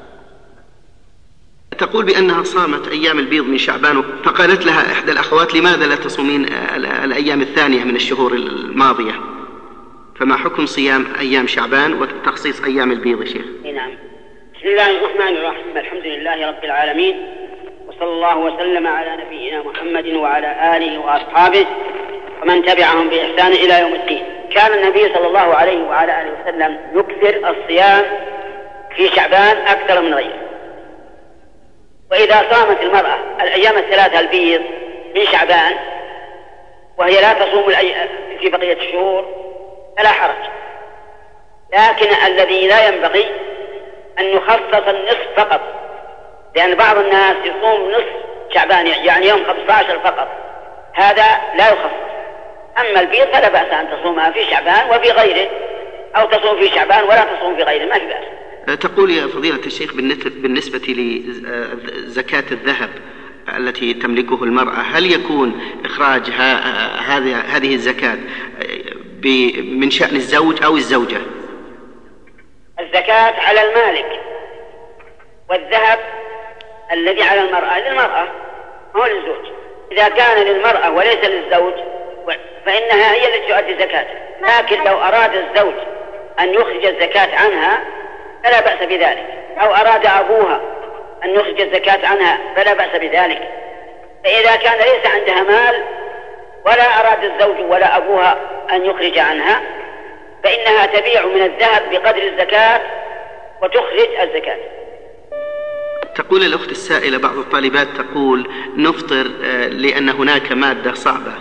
S3: تقول بأنها صامت أيام البيض من شعبان، فقالت لها إحدى الأخوات لماذا لا تصومين الأيام الثانية من الشهور الماضية؟ فما حكم صيام أيام شعبان وتخصيص أيام البيض يا شيخ؟
S4: نعم. بسم الله الرحمن الرحيم، الحمد لله رب العالمين، وصلى الله وسلم على نبينا محمد وعلى آله وأصحابه ومن تبعهم بإحسان إلى يوم الدين. كان النبي صلى الله عليه وعلى آله وسلم يكثر الصيام في شعبان أكثر من غيره. وإذا صامت المرأة الأيام الثلاثة البيض من شعبان وهي لا تصوم في بقية الشهور فلا حرج، لكن الذي لا ينبغي أن يخصص النصف فقط، لأن بعض الناس يصوم نصف شعبان يعني يوم خمسة عشر فقط، هذا لا يخصص. أما البيض فلا بأس أن تصومها في شعبان وفي غيره، أو تصوم في شعبان ولا تصوم في غيره، ما في بأس.
S3: تقول يا فضيلة الشيخ بالنسبة لزكاة الذهب التي تملكه المرأة، هل يكون إخراج هذه الزكاة من شأن الزوج أو الزوجة؟
S4: الزكاة على المالك، والذهب الذي على المرأة للمرأة هو للزوج. إذا كان للمرأة وليس للزوج فإنها هي التي تؤدي زكاته، لكن لو أراد الزوج أن يخرج الزكاة عنها فلا بأس بذلك، أو أراد أبوها أن يخرج الزكاة عنها فلا بأس بذلك. فإذا كان ليس عندها مال ولا أراد الزوج ولا أبوها أن يخرج عنها فإنها تبيع من الذهب بقدر الزكاة وتخرج الزكاة.
S3: تقول الأخت السائلة بعض الطالبات تقول نفطر لأن هناك مادة صعبة.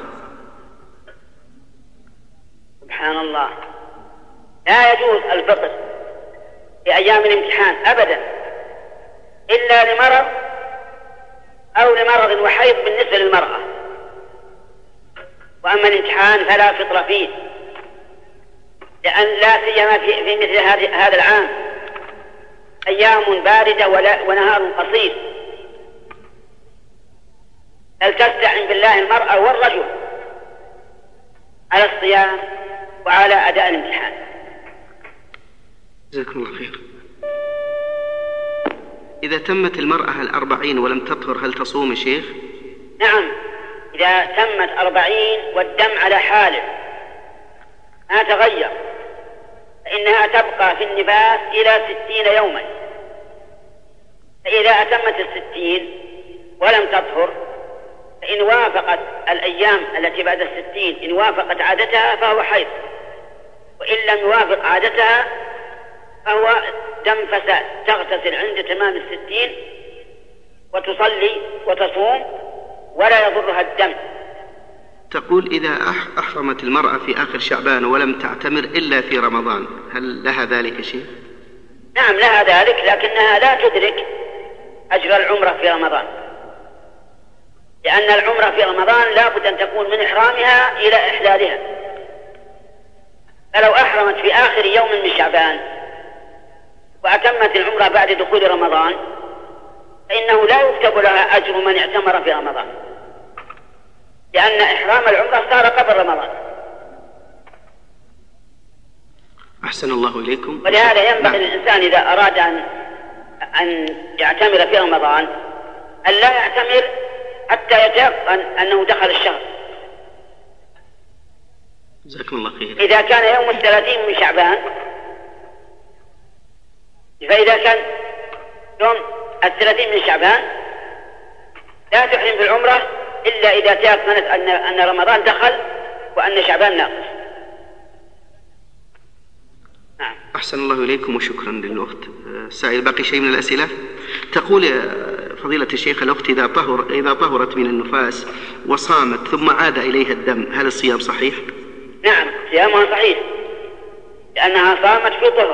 S4: سبحان الله، لا يجوز الفطر في أيام الامتحان أبدا إلا لمرض أو لمرض وحيض بالنسبة للمرأة، وأما الامتحان فلا فطر فيه، لأن لا سيما في, في مثل هذا العام أيام باردة ونهار قصير، هل تستعن بالله المرأة والرجل على الصيام وعلى أداء الامتحان؟
S3: جزاكم الله خير. إذا تمت المرأة الأربعين ولم تطهر هل تصوم يا شيخ؟
S4: نعم، إذا تمت أربعين والدم على حاله ما تغير فإنها تبقى في النفاس إلى ستين يوما، فإذا أتمت الستين ولم تطهر فإن وافقت الأيام التي بعد الستين إن وافقت عادتها فهو حيض، وإن لم يوافق عادتها فهو دم فساد، تغتسل عند تمام الستين وتصلي وتصوم ولا يضرها الدم.
S3: تقول إذا أحرمت المرأة في آخر شعبان ولم تعتمر إلا في رمضان هل لها ذلك شيء؟
S4: نعم لها ذلك، لكنها لا تدرك أجر العمرة في رمضان، لأن العمرة في رمضان لا بد أن تكون من إحرامها إلى إحلالها، فلو أحرمت في آخر يوم من شعبان وأتمت العمرة بعد دخول رمضان فإنه لا يكتب لها أجر من اعتمر في رمضان، لأن إحرام العمرة صار قبل رمضان.
S3: أحسن الله إليكم.
S4: ولهذا ينبغي للإنسان إذا أراد أن أن يعتمر في رمضان أن لا يعتمر حتى يتيقن أنه دخل الشهر.
S3: جزاكم الله خير.
S4: إذا كان يوم الثلاثين من شعبان فإذا كان يوم الثلاثين من شعبان لا تحرم في العمرة إلا إذا تيقنت أن أن رمضان دخل وأن شعبان ناقص.
S3: نعم. أحسن الله إليكم وشكرا للوقت. سائل باقي شيء من الأسئلة؟ تقول فضيلة الشيخ الأخت إذا طهر إذا طهرت من النفاس وصامت ثم عاد إليها الدم هل الصيام صحيح؟
S4: نعم صيامها صحيح لأنها صامت في طهر.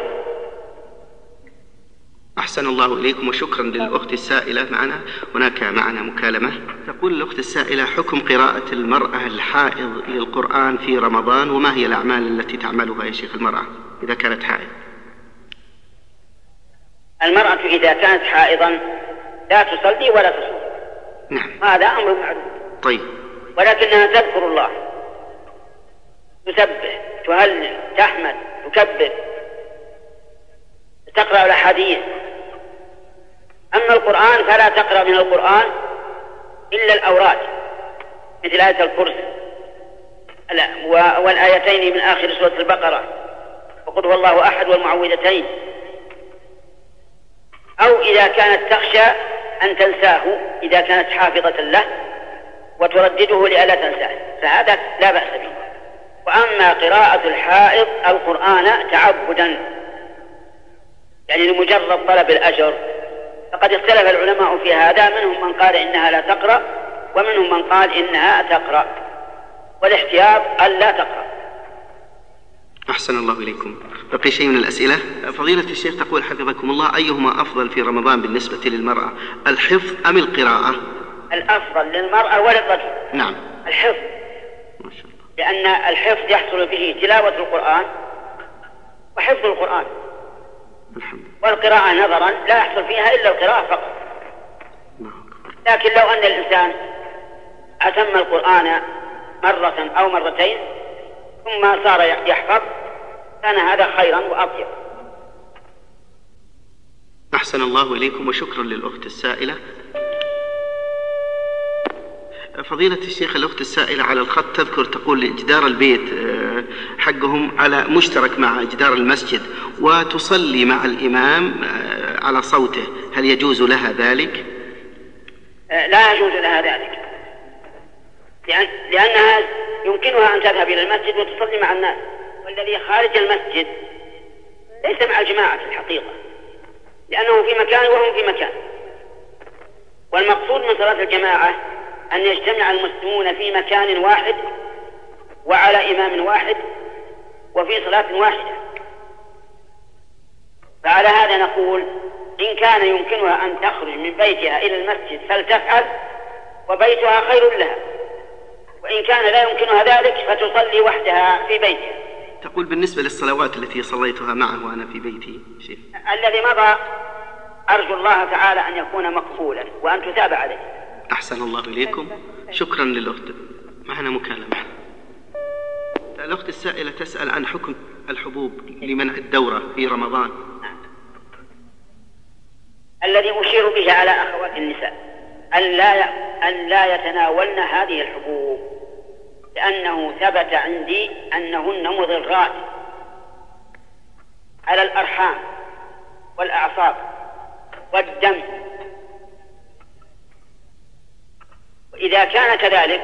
S3: أحسن الله إليكم وشكرا للأخت السائلة. معنا هناك معنا مكالمة. تقول الأخت السائلة حكم قراءة المرأة الحائض للقرآن في رمضان وما هي الأعمال التي تعملها يا شيخ المرأة إذا كانت حائض؟
S4: المرأة إذا كانت حائضا لا تصلي ولا تصوم.
S3: نعم.
S4: هذا أمر معروف.
S3: طيب.
S4: ولكنها تذكر الله، تسبح، تهلل، تحمد، تكبر، تقرأ الأحاديث. أما القرآن فلا تقرأ من القرآن إلا الأوراد مثل آية الكرسي والآيتين من آخر سورة البقرة وقل هو الله أحد والمعوذتين، أو إذا كانت تخشى أن تنساه إذا كانت حافظة له وتردده لئلا تنساه فهذا لا بأس به. وأما قراءة الحائض القرآن تعبدا يعني لمجرد طلب الأجر فقد اختلف العلماء في هذا، منهم من قال إنها لا تقرأ ومنهم من قال إنها تقرأ، والاحتياط ألا تقرأ.
S3: أحسن الله إليكم. بقي شيء من الأسئلة. فضيلة الشيخ تقول حفظكم الله أيهما أفضل في رمضان بالنسبة للمرأة الحفظ أم القراءة؟
S4: الأفضل للمرأة وللرجل.
S3: نعم.
S4: الحفظ
S3: ما شاء الله.
S4: لأن الحفظ يحصل به تلاوة القرآن وحفظ القرآن، والقراءة نظرا لا يحصل فيها إلا القراءة فقط. لكن لو أن الإنسان أتم القرآن مرة أو مرتين ثم صار يحفظ كان هذا خيرا وأطيب.
S3: أحسن الله إليكم وشكرا للأخت السائلة. فضيلة الشيخ الأخت السائلة على الخط تذكر تقول جدار البيت حقهم على مشترك مع جدار المسجد وتصلي مع الإمام على صوته، هل يجوز لها ذلك؟
S4: لا يجوز لها ذلك، لأن لأنها يمكنها أن تذهب إلى المسجد وتصلي مع الناس، والذي خارج المسجد ليس مع الجماعة في الحقيقة لأنه في مكان وهم في مكان. والمقصود من صلاة الجماعة أن يجتمع المسلمون في مكان واحد وعلى إمام واحد وفي صلاة واحدة. فعلى هذا نقول إن كان يمكنها أن تخرج من بيتها إلى المسجد فلتفعل وبيتها خير لها، وإن كان لا يمكنها ذلك فتصلي وحدها في بيتها.
S3: تقول بالنسبة للصلوات التي صليتها معه وأنا في بيتي شيخ
S4: الذي مضى أرجو الله تعالى أن يكون مقبولا وأن تتاب عليه.
S3: أحسن الله إليكم. شكرا للأخت. معنا مكالمة. الأخت السائلة تسأل عن حكم الحبوب لمنع الدورة في رمضان.
S4: الذي أشير به على أخوات النساء أن لا أن لا يتناولن هذه الحبوب، لأنه ثبت عندي أنهن مضرات على الأرحام والأعصاب والدم، وإذا كان كذلك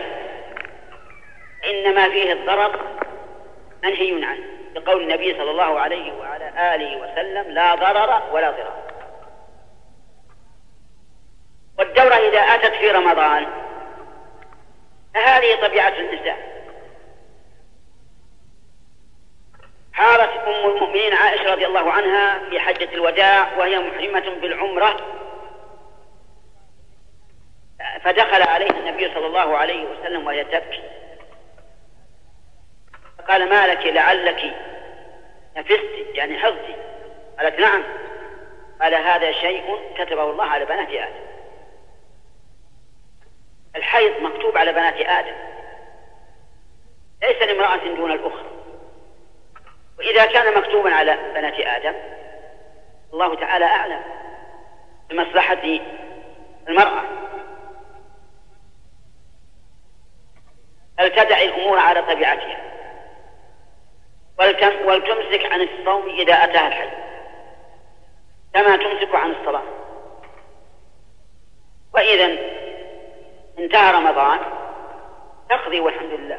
S4: إنما فيه الضرر منهي عنه، بقول النبي صلى الله عليه وعلى آله وسلم: لا ضرر ولا ضرار. والدورة إذا أتت في رمضان فهذه طبيعة النساء. حارت أم المؤمنين عائشة رضي الله عنها في حجة الوداع وهي محرمة بالعمرة، فدخل عليها النبي صلى الله عليه وسلم وهي تبكي، فقال: ما لك لعلك نفستي يعني حظتي؟ قالت: نعم. قال: هذا شيء كتبه الله على بنات آدم. الحيض مكتوب على بنات آدم، ليس لامرأة دون الأخرى. وإذا كان مكتوبا على بنات آدم الله تعالى أعلم بمصلحة المرأة، فلتدع الأمور على طبيعتها ولتمسك عن الصوم إذا أتاها الحيض كما تمسك عن الصلاة. وإذا انتهى رمضان تقضي والحمد لله.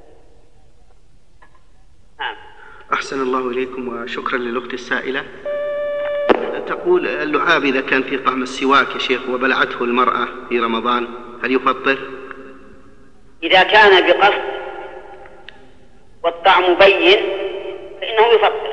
S4: نعم.
S3: أحسن الله إليكم وشكرا للأخت السائلة. تقول: اللعاب إذا كان في طعم السواك يا شيخ وبلعته المرأة في رمضان هل يفطر؟
S4: إذا كان بقصد والطعم بين فإنه يفطر،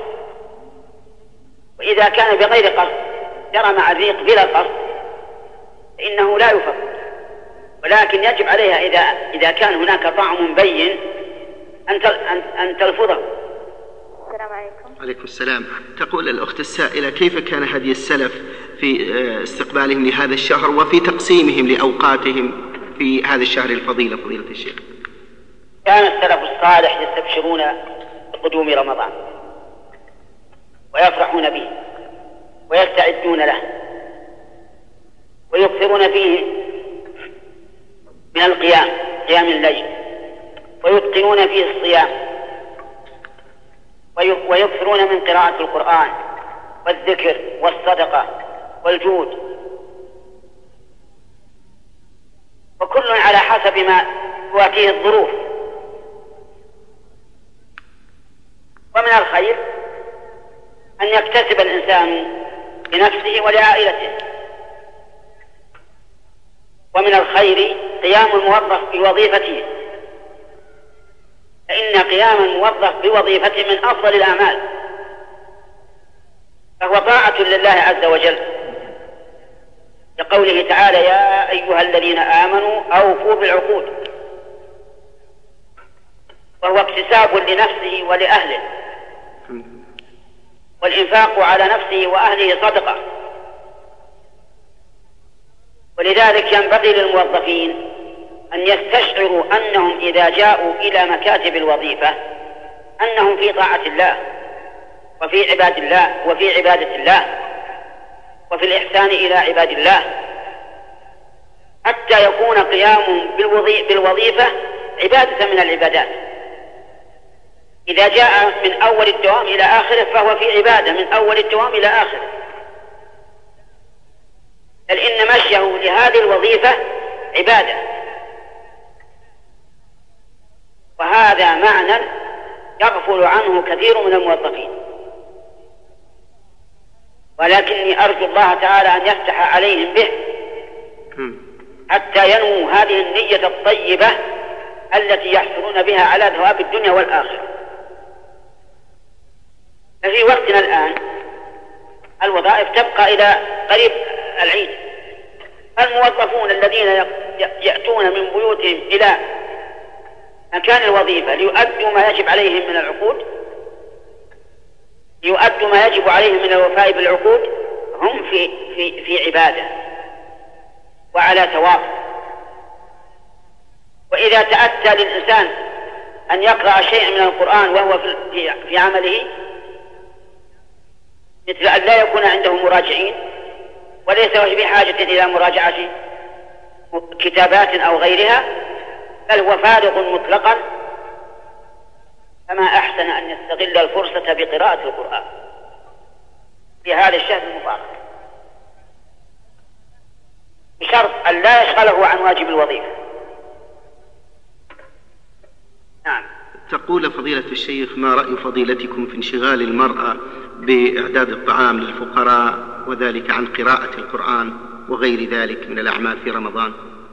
S4: وإذا كان بغير قصد جرى مع الريق بلا قصد فإنه لا يفطر، ولكن يجب عليها إذا إذا كان هناك طعم بين أن أن تلفظه.
S11: السلام عليكم.
S3: عليكم السلام. تقول الأخت السائلة: كيف كان هدي السلف في استقبالهم لهذا الشهر وفي تقسيمهم لأوقاتهم في هذا الشهر الفضيلة فضيلة الشيخ؟
S4: كان السلف الصالح يستبشرون بقدوم رمضان ويفرحون به ويستعدون له ويكثرون فيه من القيام قيام الليل، ويتقنون فيه الصيام، ويكثرون من قراءة القرآن والذكر والصدقة والجود، وكل على حسب ما تواجهه الظروف. ومن الخير أن يكتسب الإنسان لنفسه ولعائلته، ومن الخير قيام الموظف بوظيفته، فإن قيام الموظف بوظيفته من أفضل الأعمال، فهو طاعة لله عز وجل، لقوله تعالى: يا أيها الذين آمنوا أوفوا بالعقود، وهو اكتساب لنفسه ولأهله، والإنفاق على نفسه وأهله صدقة. ولذلك ينبغي للموظفين أن يستشعروا أنهم إذا جاءوا إلى مكاتب الوظيفة أنهم في طاعة الله وفي عباد الله وفي عبادة الله وفي الإحسان إلى عباد الله، حتى يكون قيامهم بالوظيفة عبادة من العبادات. إذا جاء من أول الدوام إلى آخره فهو في عبادة من أول الدوام إلى آخره، بل إن مشيه لهذه الوظيفة عبادة. وهذا معنى يغفل عنه كثير من الموظفين، ولكني أرجو الله تعالى أن يفتح عليهم به حتى ينمو هذه النية الطيبة التي يحصلون بها على ثواب الدنيا والآخرة. ففي وقتنا الآن الوظائف تبقى إلى قريب العيد، الموظفون الذين يأتون من بيوتهم إلى مكان الوظيفة ليؤدوا ما يجب عليهم من العقود، ليؤدوا ما يجب عليهم من الوفاء بالعقود، هم في في في عبادة وعلى ثواب. وإذا تأتى للإنسان أن يقرأ شيئا من القرآن وهو في في عمله، مثل أن لا يكون عنده مراجعين وليس بحاجة إلى مراجعة كتابات أو غيرها، بل هو فارغ مطلقا، فما أحسن أن يستغل الفرصة بقراءة القرآن في هذا الشهر المبارك، بشرط أن لا يشغله عن واجب الوظيفة. نعم.
S3: تقول فضيلة الشيخ: ما رأي فضيلتكم في انشغال المرأة بإعداد الطعام للفقراء وذلك عن قراءة القرآن وغير ذلك من الأعمال في رمضان؟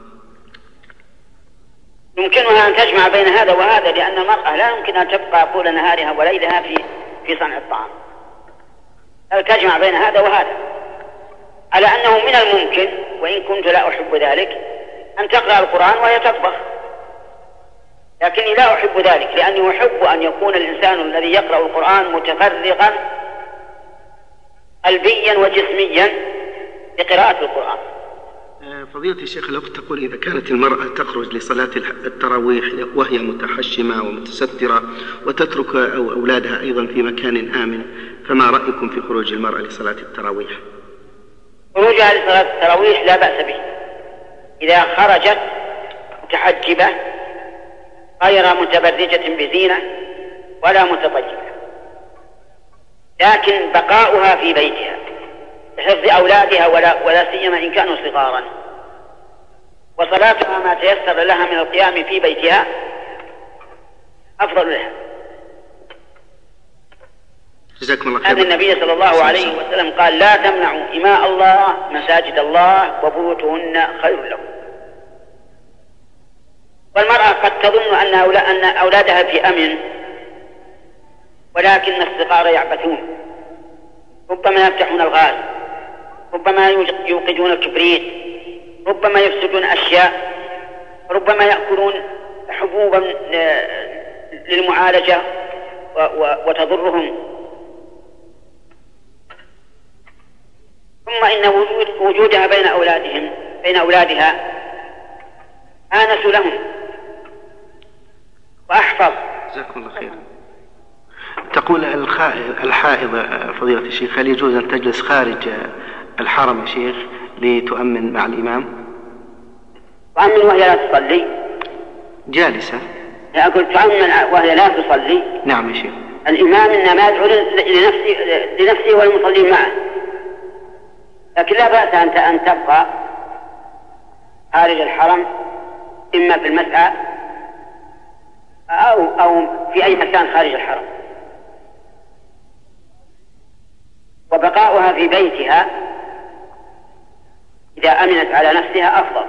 S4: يمكنها أن تجمع بين هذا وهذا، لأن المرأة لا يمكن أن تبقى طول نهارها وليلها في في صنع الطعام، بل تجمع بين هذا وهذا، على أنه من الممكن، وإن كنت لا أحب ذلك، أن تقرأ القرآن وهي تطبخ، لكني لا أحب ذلك، لأني أحب أن يكون الإنسان الذي يقرأ القرآن متفرغا قلبيا وجسميا لقراءة القرآن.
S3: فضيلة الشيخ، الأخت تقول: إذا كانت المرأة تخرج لصلاة التراويح وهي متحشمة ومتسترة وتترك أولادها أيضا في مكان آمن، فما رأيكم في خروج المرأة لصلاة التراويح؟
S4: خروجها لصلاة التراويح لا بأس به، إذا خرجت متحجبة غير متبرجة بزينة ولا متطيبة، لكن بقاؤها في بيتها لحفظ أولادها ولا, ولا سيما إن كانوا صغارا، وصلاتها ما تيسر لها من القيام في بيتها أفضل لها.
S3: جزاكم الله خير.
S4: أن النبي صلى الله عليه وسلم قال: لا تمنعوا إماء الله مساجد الله وبيوتهن خير لهم. والمرأة قد تظن أن أولادها في أمن، ولكن الصغار يعبثون، ربما يفتحون الغاز، ربما يوقدون الكبريت، ربما يفسدون أشياء، ربما يأكلون حبوبا للمعالجة وتضرهم. ثم إن وجودها بين أولادهم بين أولادها آنس لهم وأحفظ.
S3: جزاكم الله خير. تقول الحائض فضيلة الشيخ: هل يجوز أن تجلس خارج الحرم يا شيخ لتؤمن مع الإمام؟
S4: تؤمن وهي لا تصلي؟
S3: جالسة.
S4: لا، أقول تؤمن وهي لا تصلي.
S3: نعم يا شيخ.
S4: الإمام إنما يدعو لنفسه لنفسه والمصلين معه، لكن لا بأس أنت أن تبقى خارج الحرم، إما في المسعى أو أو في أي مكان خارج الحرم، وبقاؤها في بيتها إذا أمنت على نفسها أفضل.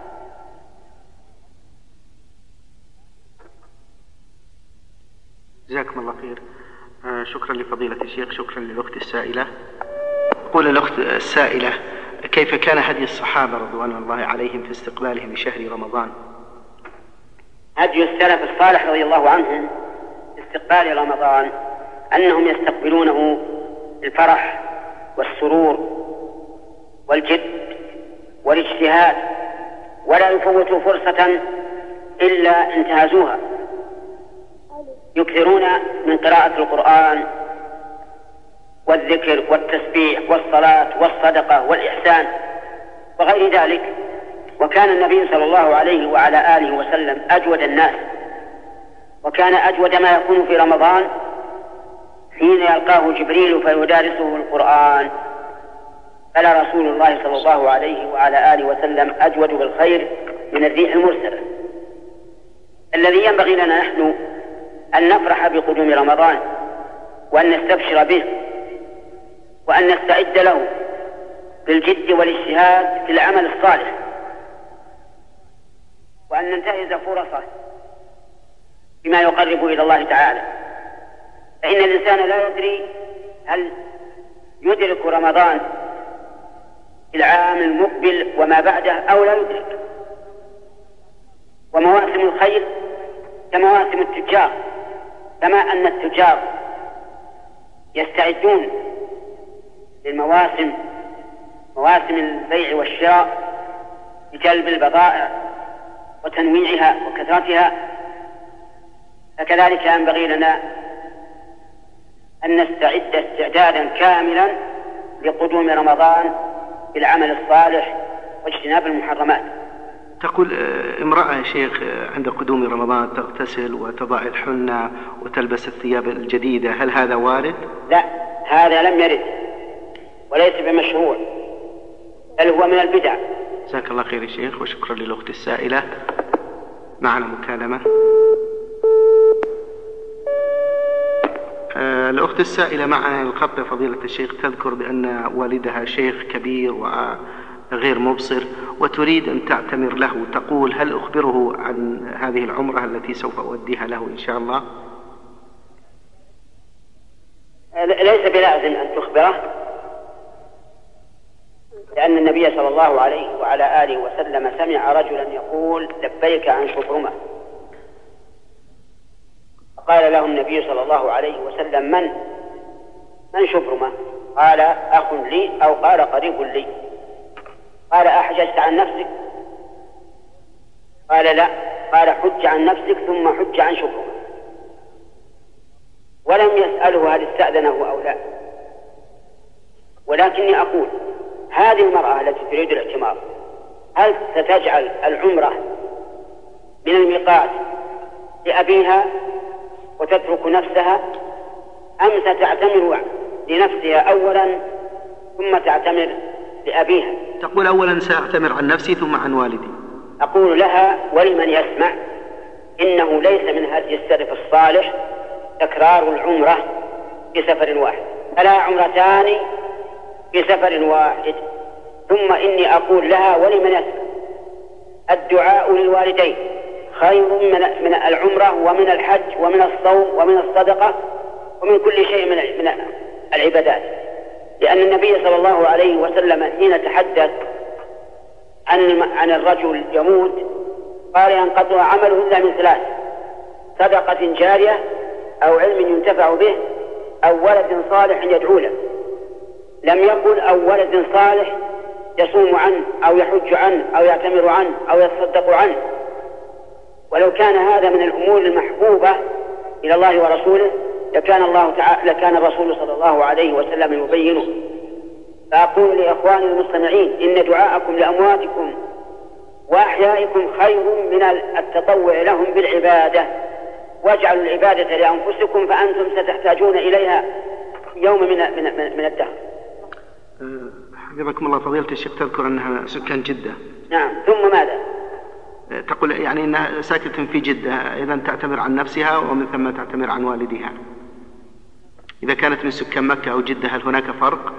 S3: جزاكم الله خير. آه شكرا لفضيلة الشيخ، شكرا للأخت السائلة. قول الأخت السائلة: كيف كان هدي الصحابة رضوان الله عليهم في استقبالهم لشهر رمضان؟
S4: هدي السلف الصالح رضي الله عنهم في استقبال رمضان أنهم يستقبلونه بالفرح والسرور والجد والاجتهاد، ولا يفوتوا فرصة إلا انتهزوها، يكثرون من قراءة القرآن والذكر والتسبيح والصلاة والصدقة والإحسان وغير ذلك. وكان النبي صلى الله عليه وعلى آله وسلم أجود الناس، وكان أجود ما يكون في رمضان حين يلقاه جبريل فيدارسه القرآن. فلا رسول الله صلى الله عليه وعلى آله وسلم أجود بالخير من الريح المرسلة. الذي ينبغي لنا نحن أن نفرح بقدوم رمضان، وأن نستبشر به، وأن نستعد له بالجد والاجتهاد في العمل الصالح، وأن ننتهز فرصه بما يقرب إلى الله تعالى. فإن الإنسان لا يدري هل يدرك رمضان في العام المقبل وما بعده أو لا يدرك. ومواسم الخير كمواسم التجار، كما أن التجار يستعدون للمواسم مواسم البيع والشراء بجلب البضائع وتنويعها وكثرتها، فكذلك ينبغي لنا أن نستعد استعدادا كاملا لقدوم رمضان بالعمل الصالح واجتناب المحرمات.
S3: تقول امرأة يا شيخ عند قدوم رمضان تغتسل وتضع الحنة وتلبس الثياب الجديدة، هل هذا وارد؟
S4: لا، هذا لم يرد وليس بمشروع، بل هو من البدع.
S3: جزاك الله خير يا شيخ، وشكرا للأخت السائلة. معنا مكالمة. آه الأخت السائلة معنا الخط فضيلة الشيخ، تذكر بأن والدها شيخ كبير وغير مبصر وتريد أن تعتمر له، تقول هل أخبره عن هذه العمرة التي سوف أوديها له إن شاء الله؟
S4: ليس بلازم أن تخبره، لأن النبي صلى الله عليه وعلى آله وسلم سمع رجلا يقول لبيك عن شبرمة، قال له النبي صلى الله عليه وسلم من من شبرمة؟ قال أخ لي أو قال قريب لي. قال أحججت عن نفسك؟ قال لا. قال حج عن نفسك ثم حج عن شبرمة. ولم يسأله هل استأذنه أو لا. ولكني أقول هذه المرأة التي تريد الاعتمار هل ستجعل العمرة من الميقات لأبيها وتترك نفسها، أم ستعتمر لنفسها أولا ثم تعتمر لأبيها؟
S3: تقول أولا سأعتمر عن نفسي ثم عن والدي.
S4: أقول لها ولمن يسمع إنه ليس من هدي السلف الصالح تكرار العمرة في سفر واحد، فلا عمرتان في سفر واحد. ثم إني أقول لها ولمن يسمع الدعاء للوالدين خير من من العمرة ومن الحج ومن الصوم ومن الصدقة ومن كل شيء من من العبادات، لأن النبي صلى الله عليه وسلم حين تحدث عن عن الرجل يموت قال ينقطع عمله إلا من ثلاث: صدقة جارية أو علم ينتفع به أو ولد صالح يدعو له. لم يقل أو ولد صالح يصوم عنه أو يحج عنه أو يعتمر عنه أو يتصدق عنه. ولو كان هذا من الأمور المحبوبة إلى الله ورسوله لكان الله تعالى لكان الرسول صلى الله عليه وسلم يبينه. فأقول لإخواني المستمعين إن دعاءكم لأمواتكم وأحيائكم خير من التطوع لهم بالعبادة، واجعلوا العبادة لأنفسكم فأنتم ستحتاجون إليها يوم من من من الدهر.
S3: حفظكم الله فضيلة الشيخ، تذكر أنها سكان جدة.
S4: نعم، ثم ماذا؟
S3: تقول يعني أنها ساكنة في جدة، إذا تعتمر عن نفسها ومن ثم تعتمر عن والدها. إذا كانت من سكان مكة أو جدة هل هناك فرق؟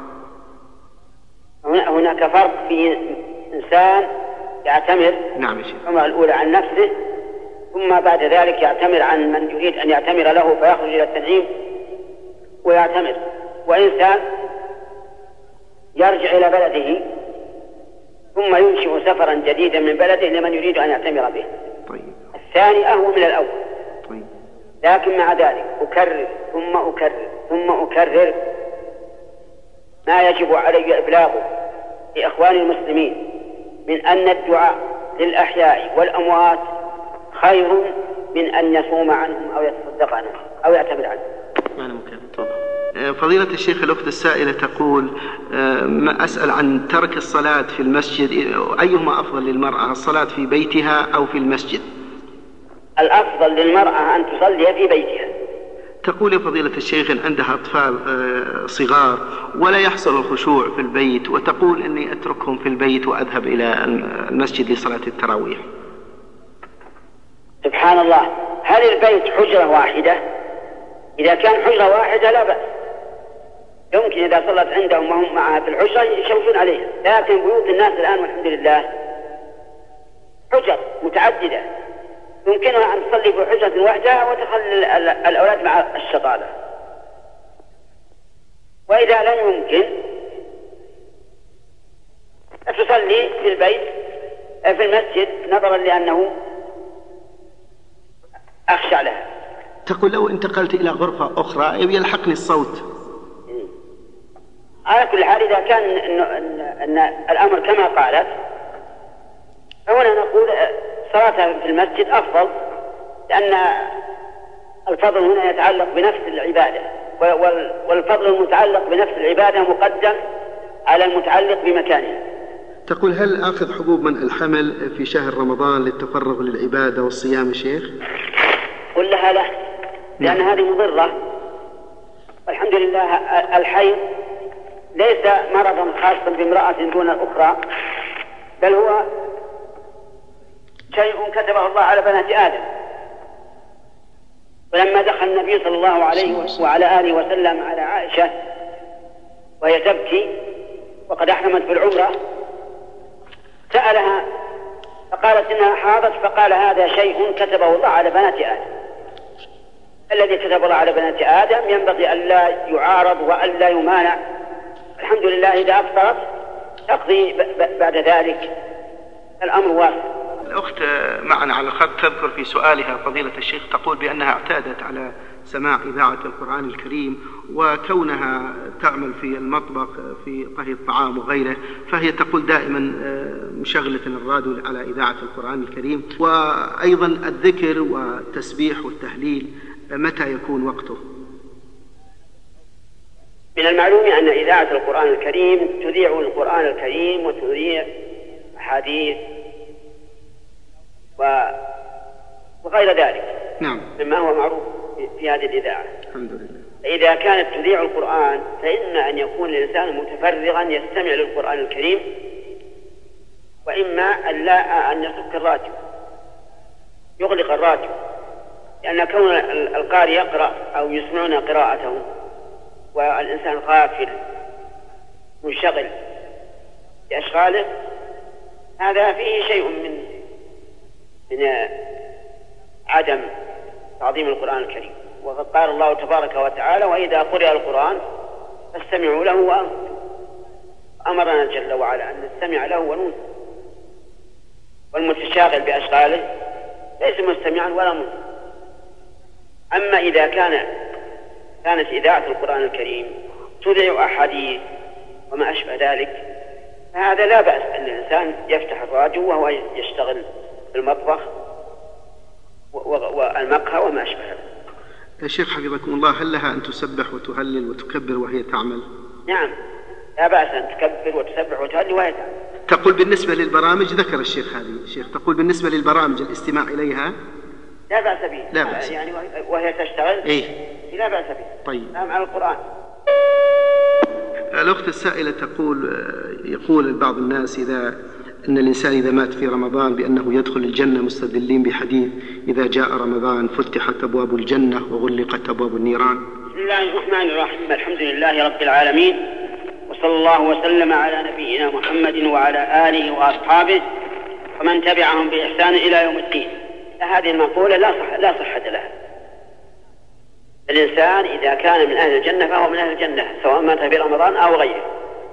S4: هناك فرق في إنسان يعتمر
S3: نعم يا شيخ
S4: العمرة الأولى عن نفسه ثم بعد ذلك يعتمر عن من يريد أن يعتمر له فيخرج إلى التنعيم ويعتمر، وإنسان يرجع إلى بلده ثم ينشئ سفرا جديدا من بلده لمن يريد أن يعتمر به.
S3: طيب.
S4: الثاني أهو من الأول.
S3: طيب.
S4: لكن مع ذلك أكرر ثم أكرر ثم أكرر ما يجب علي إبلاغه لإخواني المسلمين من أن الدعاء للأحياء والأموات خير من أن يصوم عنهم أو يتصدق عنهم أو يعتمر عنهم.
S3: أنا ممكن. فضيلة الشيخ، الأخت السائلة تقول ما أسأل عن ترك الصلاة في المسجد، أيهما أفضل للمرأة، الصلاة في بيتها أو في المسجد؟
S4: الأفضل للمرأة أن تصلي في بيتها.
S3: تقول يا فضيلة الشيخ إن عندها أطفال صغار ولا يحصل الخشوع في البيت، وتقول إني أتركهم في البيت وأذهب إلى المسجد لصلاة التراويح.
S4: سبحان الله، هل البيت حجرة واحدة؟ إذا كان حجرة واحدة لا بأس، يمكن إذا صلت عندهم وهم معها في الحجرة يشوفون عليها، لكن بيوت الناس الآن والحمد لله حجر متعددة يمكنها أن تصلي في حجرة واحدة وتخلي الأولاد مع الشطالة. وإذا لم يمكن تصلي في البيت في المسجد، نظرا لأنه أخشع لها.
S3: تقول لو انتقلت إلى غرفة أخرى يلحقني الصوت.
S4: على كل حال إذا كان إن, إن, إن الأمر كما قالت فهنا نقول صلاتها في المسجد أفضل، لأن الفضل هنا يتعلق بنفس العبادة، والفضل المتعلق بنفس العبادة مقدم على المتعلق بمكانها.
S3: تقول هل آخذ حبوب منع الحمل في شهر رمضان للتفرغ للعبادة والصيام يا شيخ؟
S4: قل لها لا، لأن هذه مضرة. والحمد لله الحيض ليس مرضا خاصا بامرأة دون الأخرى، بل هو شيء كتبه الله على بنات آدم. ولما دخل النبي صلى الله عليه وعلى آله وسلم على عائشة وهي تبكي وقد أحرمت بالعمرة سألها فقالت إنها حاضت، فقال هذا شيء كتبه الله على بنات آدم. الذي كتب الله على بنات آدم ينبغي أن لا يعارض وأن لا يمانع. الحمد لله إذا أفطرت تقضي بعد ذلك، الأمر واسع.
S3: الأخت معنا على الخط تذكر في سؤالها فضيلة الشيخ تقول بأنها اعتادت على سماع إذاعة القرآن الكريم، وكونها تعمل في المطبخ في طهي الطعام وغيره، فهي تقول دائما مشغلة الراديو على إذاعة القرآن الكريم، وأيضا الذكر والتسبيح والتهليل متى يكون وقته؟
S4: من المعلوم أن إذاعة القرآن الكريم تذيع القرآن الكريم وتذيع حديث وغير ذلك.
S3: نعم.
S4: مما هو معروف في هذه الإذاعة.
S3: الحمد لله.
S4: إذا كانت تذيع القرآن فإما أن يكون الإنسان متفرغا يستمع للقرآن الكريم، وإما أن لا أن يترك الراديو، يغلق الراديو، لأن كون القارئ يقرأ أو يسمعون قراءته والإنسان غافل منشغل بأشغاله هذا فيه شيء من من عدم تعظيم القرآن الكريم. وقد قال الله تبارك وتعالى وإذا قرئ القرآن فاستمعوا له وأنصتوا. أمرنا جل وعلا أن نستمع له وننصت، والمتشاغل بأشغاله ليس مستمعا ولا منصت. أما إذا كان كانت إذاعة القرآن الكريم تذيع أحاديث وما أشبه ذلك فهذا لا بأس أن الإنسان يفتح الراديو وهو يشتغل في المطبخ والمقهى وما أشبه ذلك.
S3: يا شيخ حفظكم الله، هل لها أن تسبح وتهلل وتكبر وهي تعمل؟
S4: نعم، لا بأس أن تكبر وتسبح وتهلل وهي تعمل.
S3: تقول بالنسبة للبرامج، ذكر الشيخ هذه الشيخ، تقول بالنسبة للبرامج الاستماع إليها
S4: لا بأس به،
S3: لا بأس.
S4: يعني وهي تشتغل
S3: إيه؟
S4: لا بأس به.
S3: طيب.
S4: نعم على القرآن.
S3: الأخت السائلة تقول يقول بعض الناس إذا أن الإنسان إذا مات في رمضان بأنه يدخل الجنة مستدلين بحديث إذا جاء رمضان فتحت أبواب الجنة وغلقت أبواب النيران.
S4: بسم الله الرحمن الرحيم، الحمد لله رب العالمين، وصلى الله وسلم على نبينا محمد وعلى آله وأصحابه ومن تبعهم بإحسان إلى يوم الدين. هذه المقولة لا صح لا صحة لها. الإنسان إذا كان من أهل الجنة فهو من أهل الجنة سواء مات في رمضان أو غيره،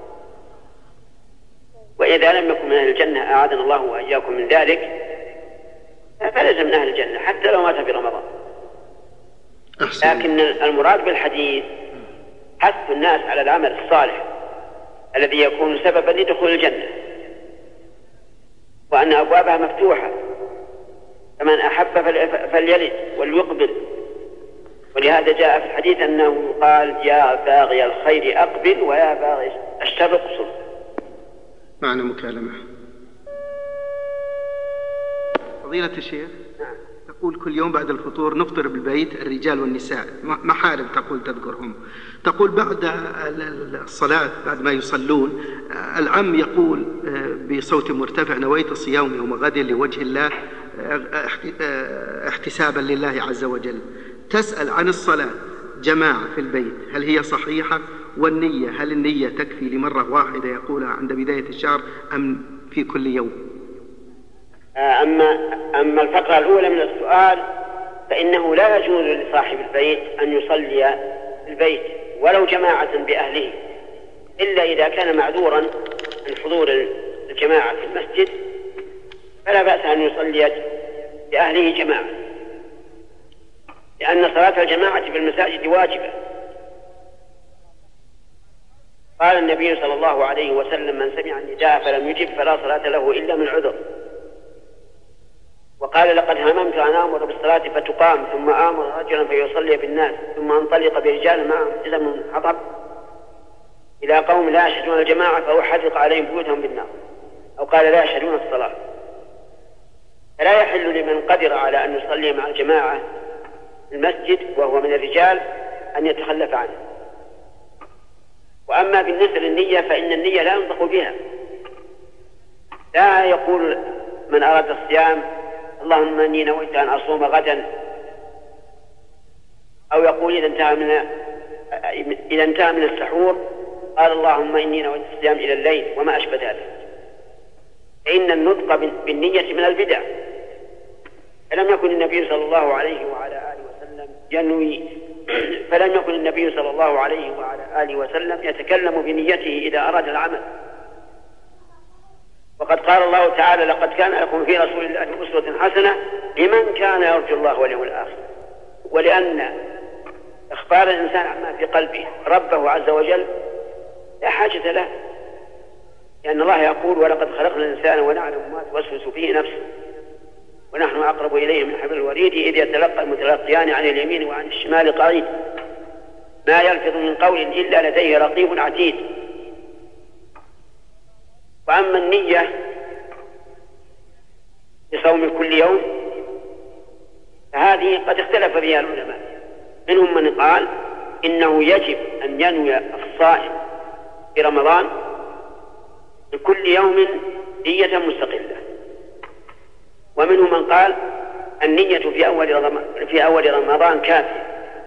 S4: وإذا لم يكن من أهل الجنة أعاذنا الله وإياكم من ذلك فليس من أهل الجنة حتى لو مات في رمضان. لكن المراد بالحديث حث الناس على العمل الصالح الذي يكون سببا لدخول الجنة، وأن أبوابها مفتوحة، فمن أحب فليلد وليقبل. ولهذا جاء في الحديث أنه قال يا باغي الخير أقبل ويا باغي الشر اقصر.
S3: معنى مكالمة. فضيلة الشيخ،
S4: نعم.
S3: تقول كل يوم بعد الفطور نفطر بالبيت الرجال والنساء محارم، تقول تذكرهم. تقول بعد الصلاة بعد ما يصلون العم يقول بصوت مرتفع نويت صيام يوم غد لوجه الله احتسابا لله عز وجل. تسأل عن الصلاة جماعة في البيت هل هي صحيحة؟ والنية هل النية تكفي لمرة واحدة يقولها عند بداية الشهر أم في كل يوم؟
S4: أما, أما الفقرة الأولى من السؤال فإنه لا يجوز لصاحب البيت أن يصلي في البيت ولو جماعة بأهله، إلا إذا كان معذورا عن حضور الجماعة في المسجد فلا بأس أن يصلي بأهله جماعة. لأن صلاة الجماعة في المساجد واجبة. قال النبي صلى الله عليه وسلم: من سمع النداء فلم يجب فلا صلاة له إلا من عذر. وقال: لقد هممت أن آمر بالصلاة فتقام ثم آمر رجلا فيصلي بالناس ثم انطلق برجال معهم حزم من حطب إلى قوم لا يشهدون الجماعة فأحرق عليهم بيوتهم بالنار، أو قال: لا يشهدون الصلاة. فلا يحل لمن قدر على أن يصلي مع الجماعة المسجد وهو من الرجال أن يتخلف عنه. وأما بالنسبة للنية فإن النية لا ينطق بها. لا يقول من أراد الصيام: اللهم إني نويت أن أصوم غدا، أو يقول إذا انتهى من إذا انتهى من السحور قال: اللهم إني نويت الصيام إلى الليل، وما أشبه ذلك. فإن النطق بالنية من البدع. فلم يكن النبي صلى الله عليه وعلى آله وسلم ينوي فلم يكن النبي صلى الله عليه وعلى آله وسلم يتكلم بنيته إذا أراد العمل. وقد قال الله تعالى: لقد كان لكم في رسول الله أسوة حسنة لمن كان يرجو الله واليوم الآخر. ولأن إخبار الإنسان عما في قلبه ربه عز وجل لا حاجة له، لأن الله يقول: ولقد خلقنا الإنسان ونعلم ما توسوس فيه نفسه ونحن أقرب إليه من حبل الوريد إذ يتلقى المتلقيان عن اليمين وعن الشمال قعيد ما يلفظ من قول إلا لديه رقيب عتيد. وأما النية لصوم كل يوم فهذه قد اختلف فيها العلماء. منهم من قال إنه يجب أن ينوي الصائم في رمضان لكل يوم نية مستقلة. ومنهم من قال النية في أول رمضان, في أول رمضان كافية،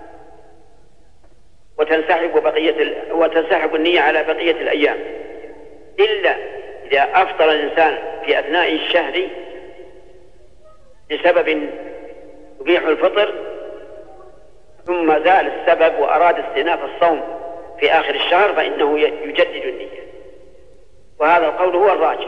S4: وتنسحب بقية وتنسحب النية على بقية الأيام، إلا إذا أفطر الإنسان في أثناء الشهر لسبب يبيح الفطر ثم زال السبب وأراد استئناف الصوم في آخر الشهر فإنه يجدد النية. وهذا القول هو الراجح.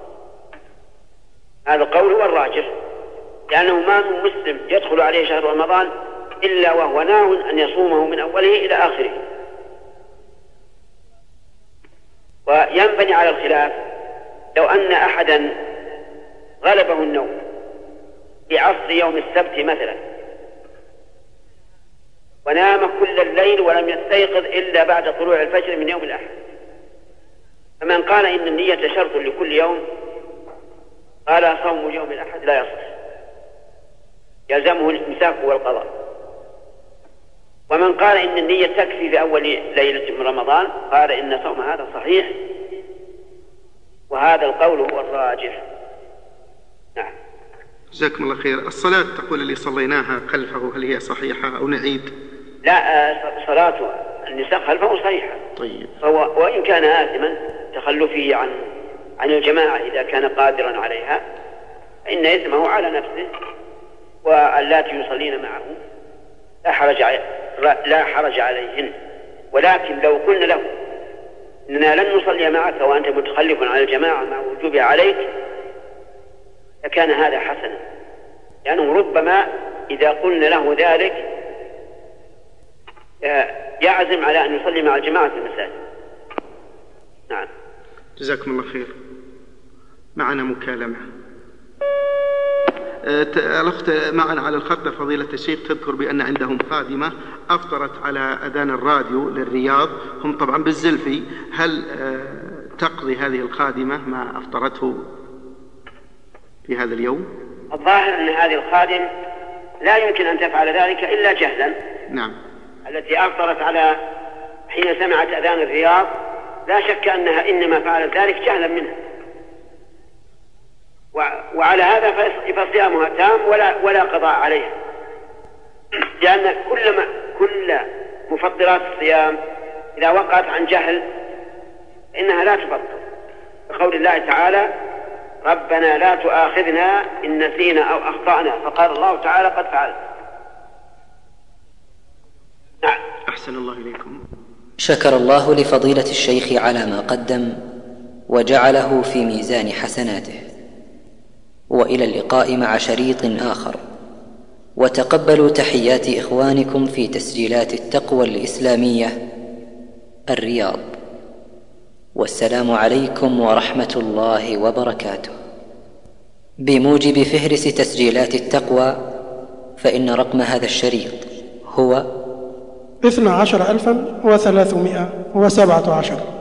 S4: هذا القول هو الراجح لأنه ما من مسلم يدخل عليه شهر رمضان إلا وهو ناو أن يصومه من أوله إلى آخره. وينبني على الخلاف لو أن أحدا غلبه النوم في عصر يوم السبت مثلا ونام كل الليل ولم يستيقظ إلا بعد طلوع الفجر من يوم الأحد، فمن قال إن النية شرط لكل يوم قال صوم يوم الأحد لا يصح، يلزمه الإمساك والقضاء. ومن قال إن النية تكفي في أول ليلة من رمضان قال إن صوم هذا صحيح، وهذا القول هو الراجح. نعم.
S3: جزاكم الله خير. الصلاة تقول اللي صليناها خلفه هل هي صحيحة أو نعيد؟
S4: لا، صلاة النساء خلفه صحيحة.
S3: طيب.
S4: فهو وإن كان آثما تخلفه عن عن الجماعة إذا كان قادرا عليها فإن إثمه على نفسه، واللاتي يصلين معه لا حرج لا حرج عليهن. ولكن لو قلنا له إننا لن نصلي معك وأنت متخلف عن الجماعة مع وجوبها عليك فكان هذا حسنا، لأنه يعني ربما إذا قلنا له ذلك يعزم على أن يصلي مع الجماعة في المساجد. نعم.
S3: جزاكم الله خير. معنا مكالمة. الأخت معنا على الخط فضيلة الشيخ تذكر بأن عندهم خادمة أفطرت على أذان الراديو للرياض، هم طبعا بالزلفي، هل تقضي هذه الخادمة ما أفطرته في هذا اليوم؟
S4: الظاهر أن هذه الخادم لا يمكن أن تفعل ذلك إلا جهلا.
S3: نعم.
S4: التي أفطرت على حين سمعت أذان الرياض لا شك أنها إنما فعلت ذلك جهلا منها، وعلى هذا فصيامها تام ولا ولا قضاء عليها، لأن كل ما كل مفطرات الصيام إذا وقعت عن جهل إنها لا تفطر، بقول الله تعالى ربنا لا تؤاخذنا إن نسينا أو أخطأنا، فقال الله تعالى قد فعلت. نعم.
S3: أحسن الله إليكم.
S1: شكر الله لفضيلة الشيخ على ما قدم وجعله في ميزان حسناته، وإلى اللقاء مع شريط آخر. وتقبلوا تحيات إخوانكم في تسجيلات التقوى الإسلامية الرياض. والسلام عليكم ورحمة الله وبركاته. بموجب فهرس تسجيلات التقوى، فإن رقم هذا الشريط هو
S2: اثنا عشر ألفا وثلاثمائة وسبعة عشر.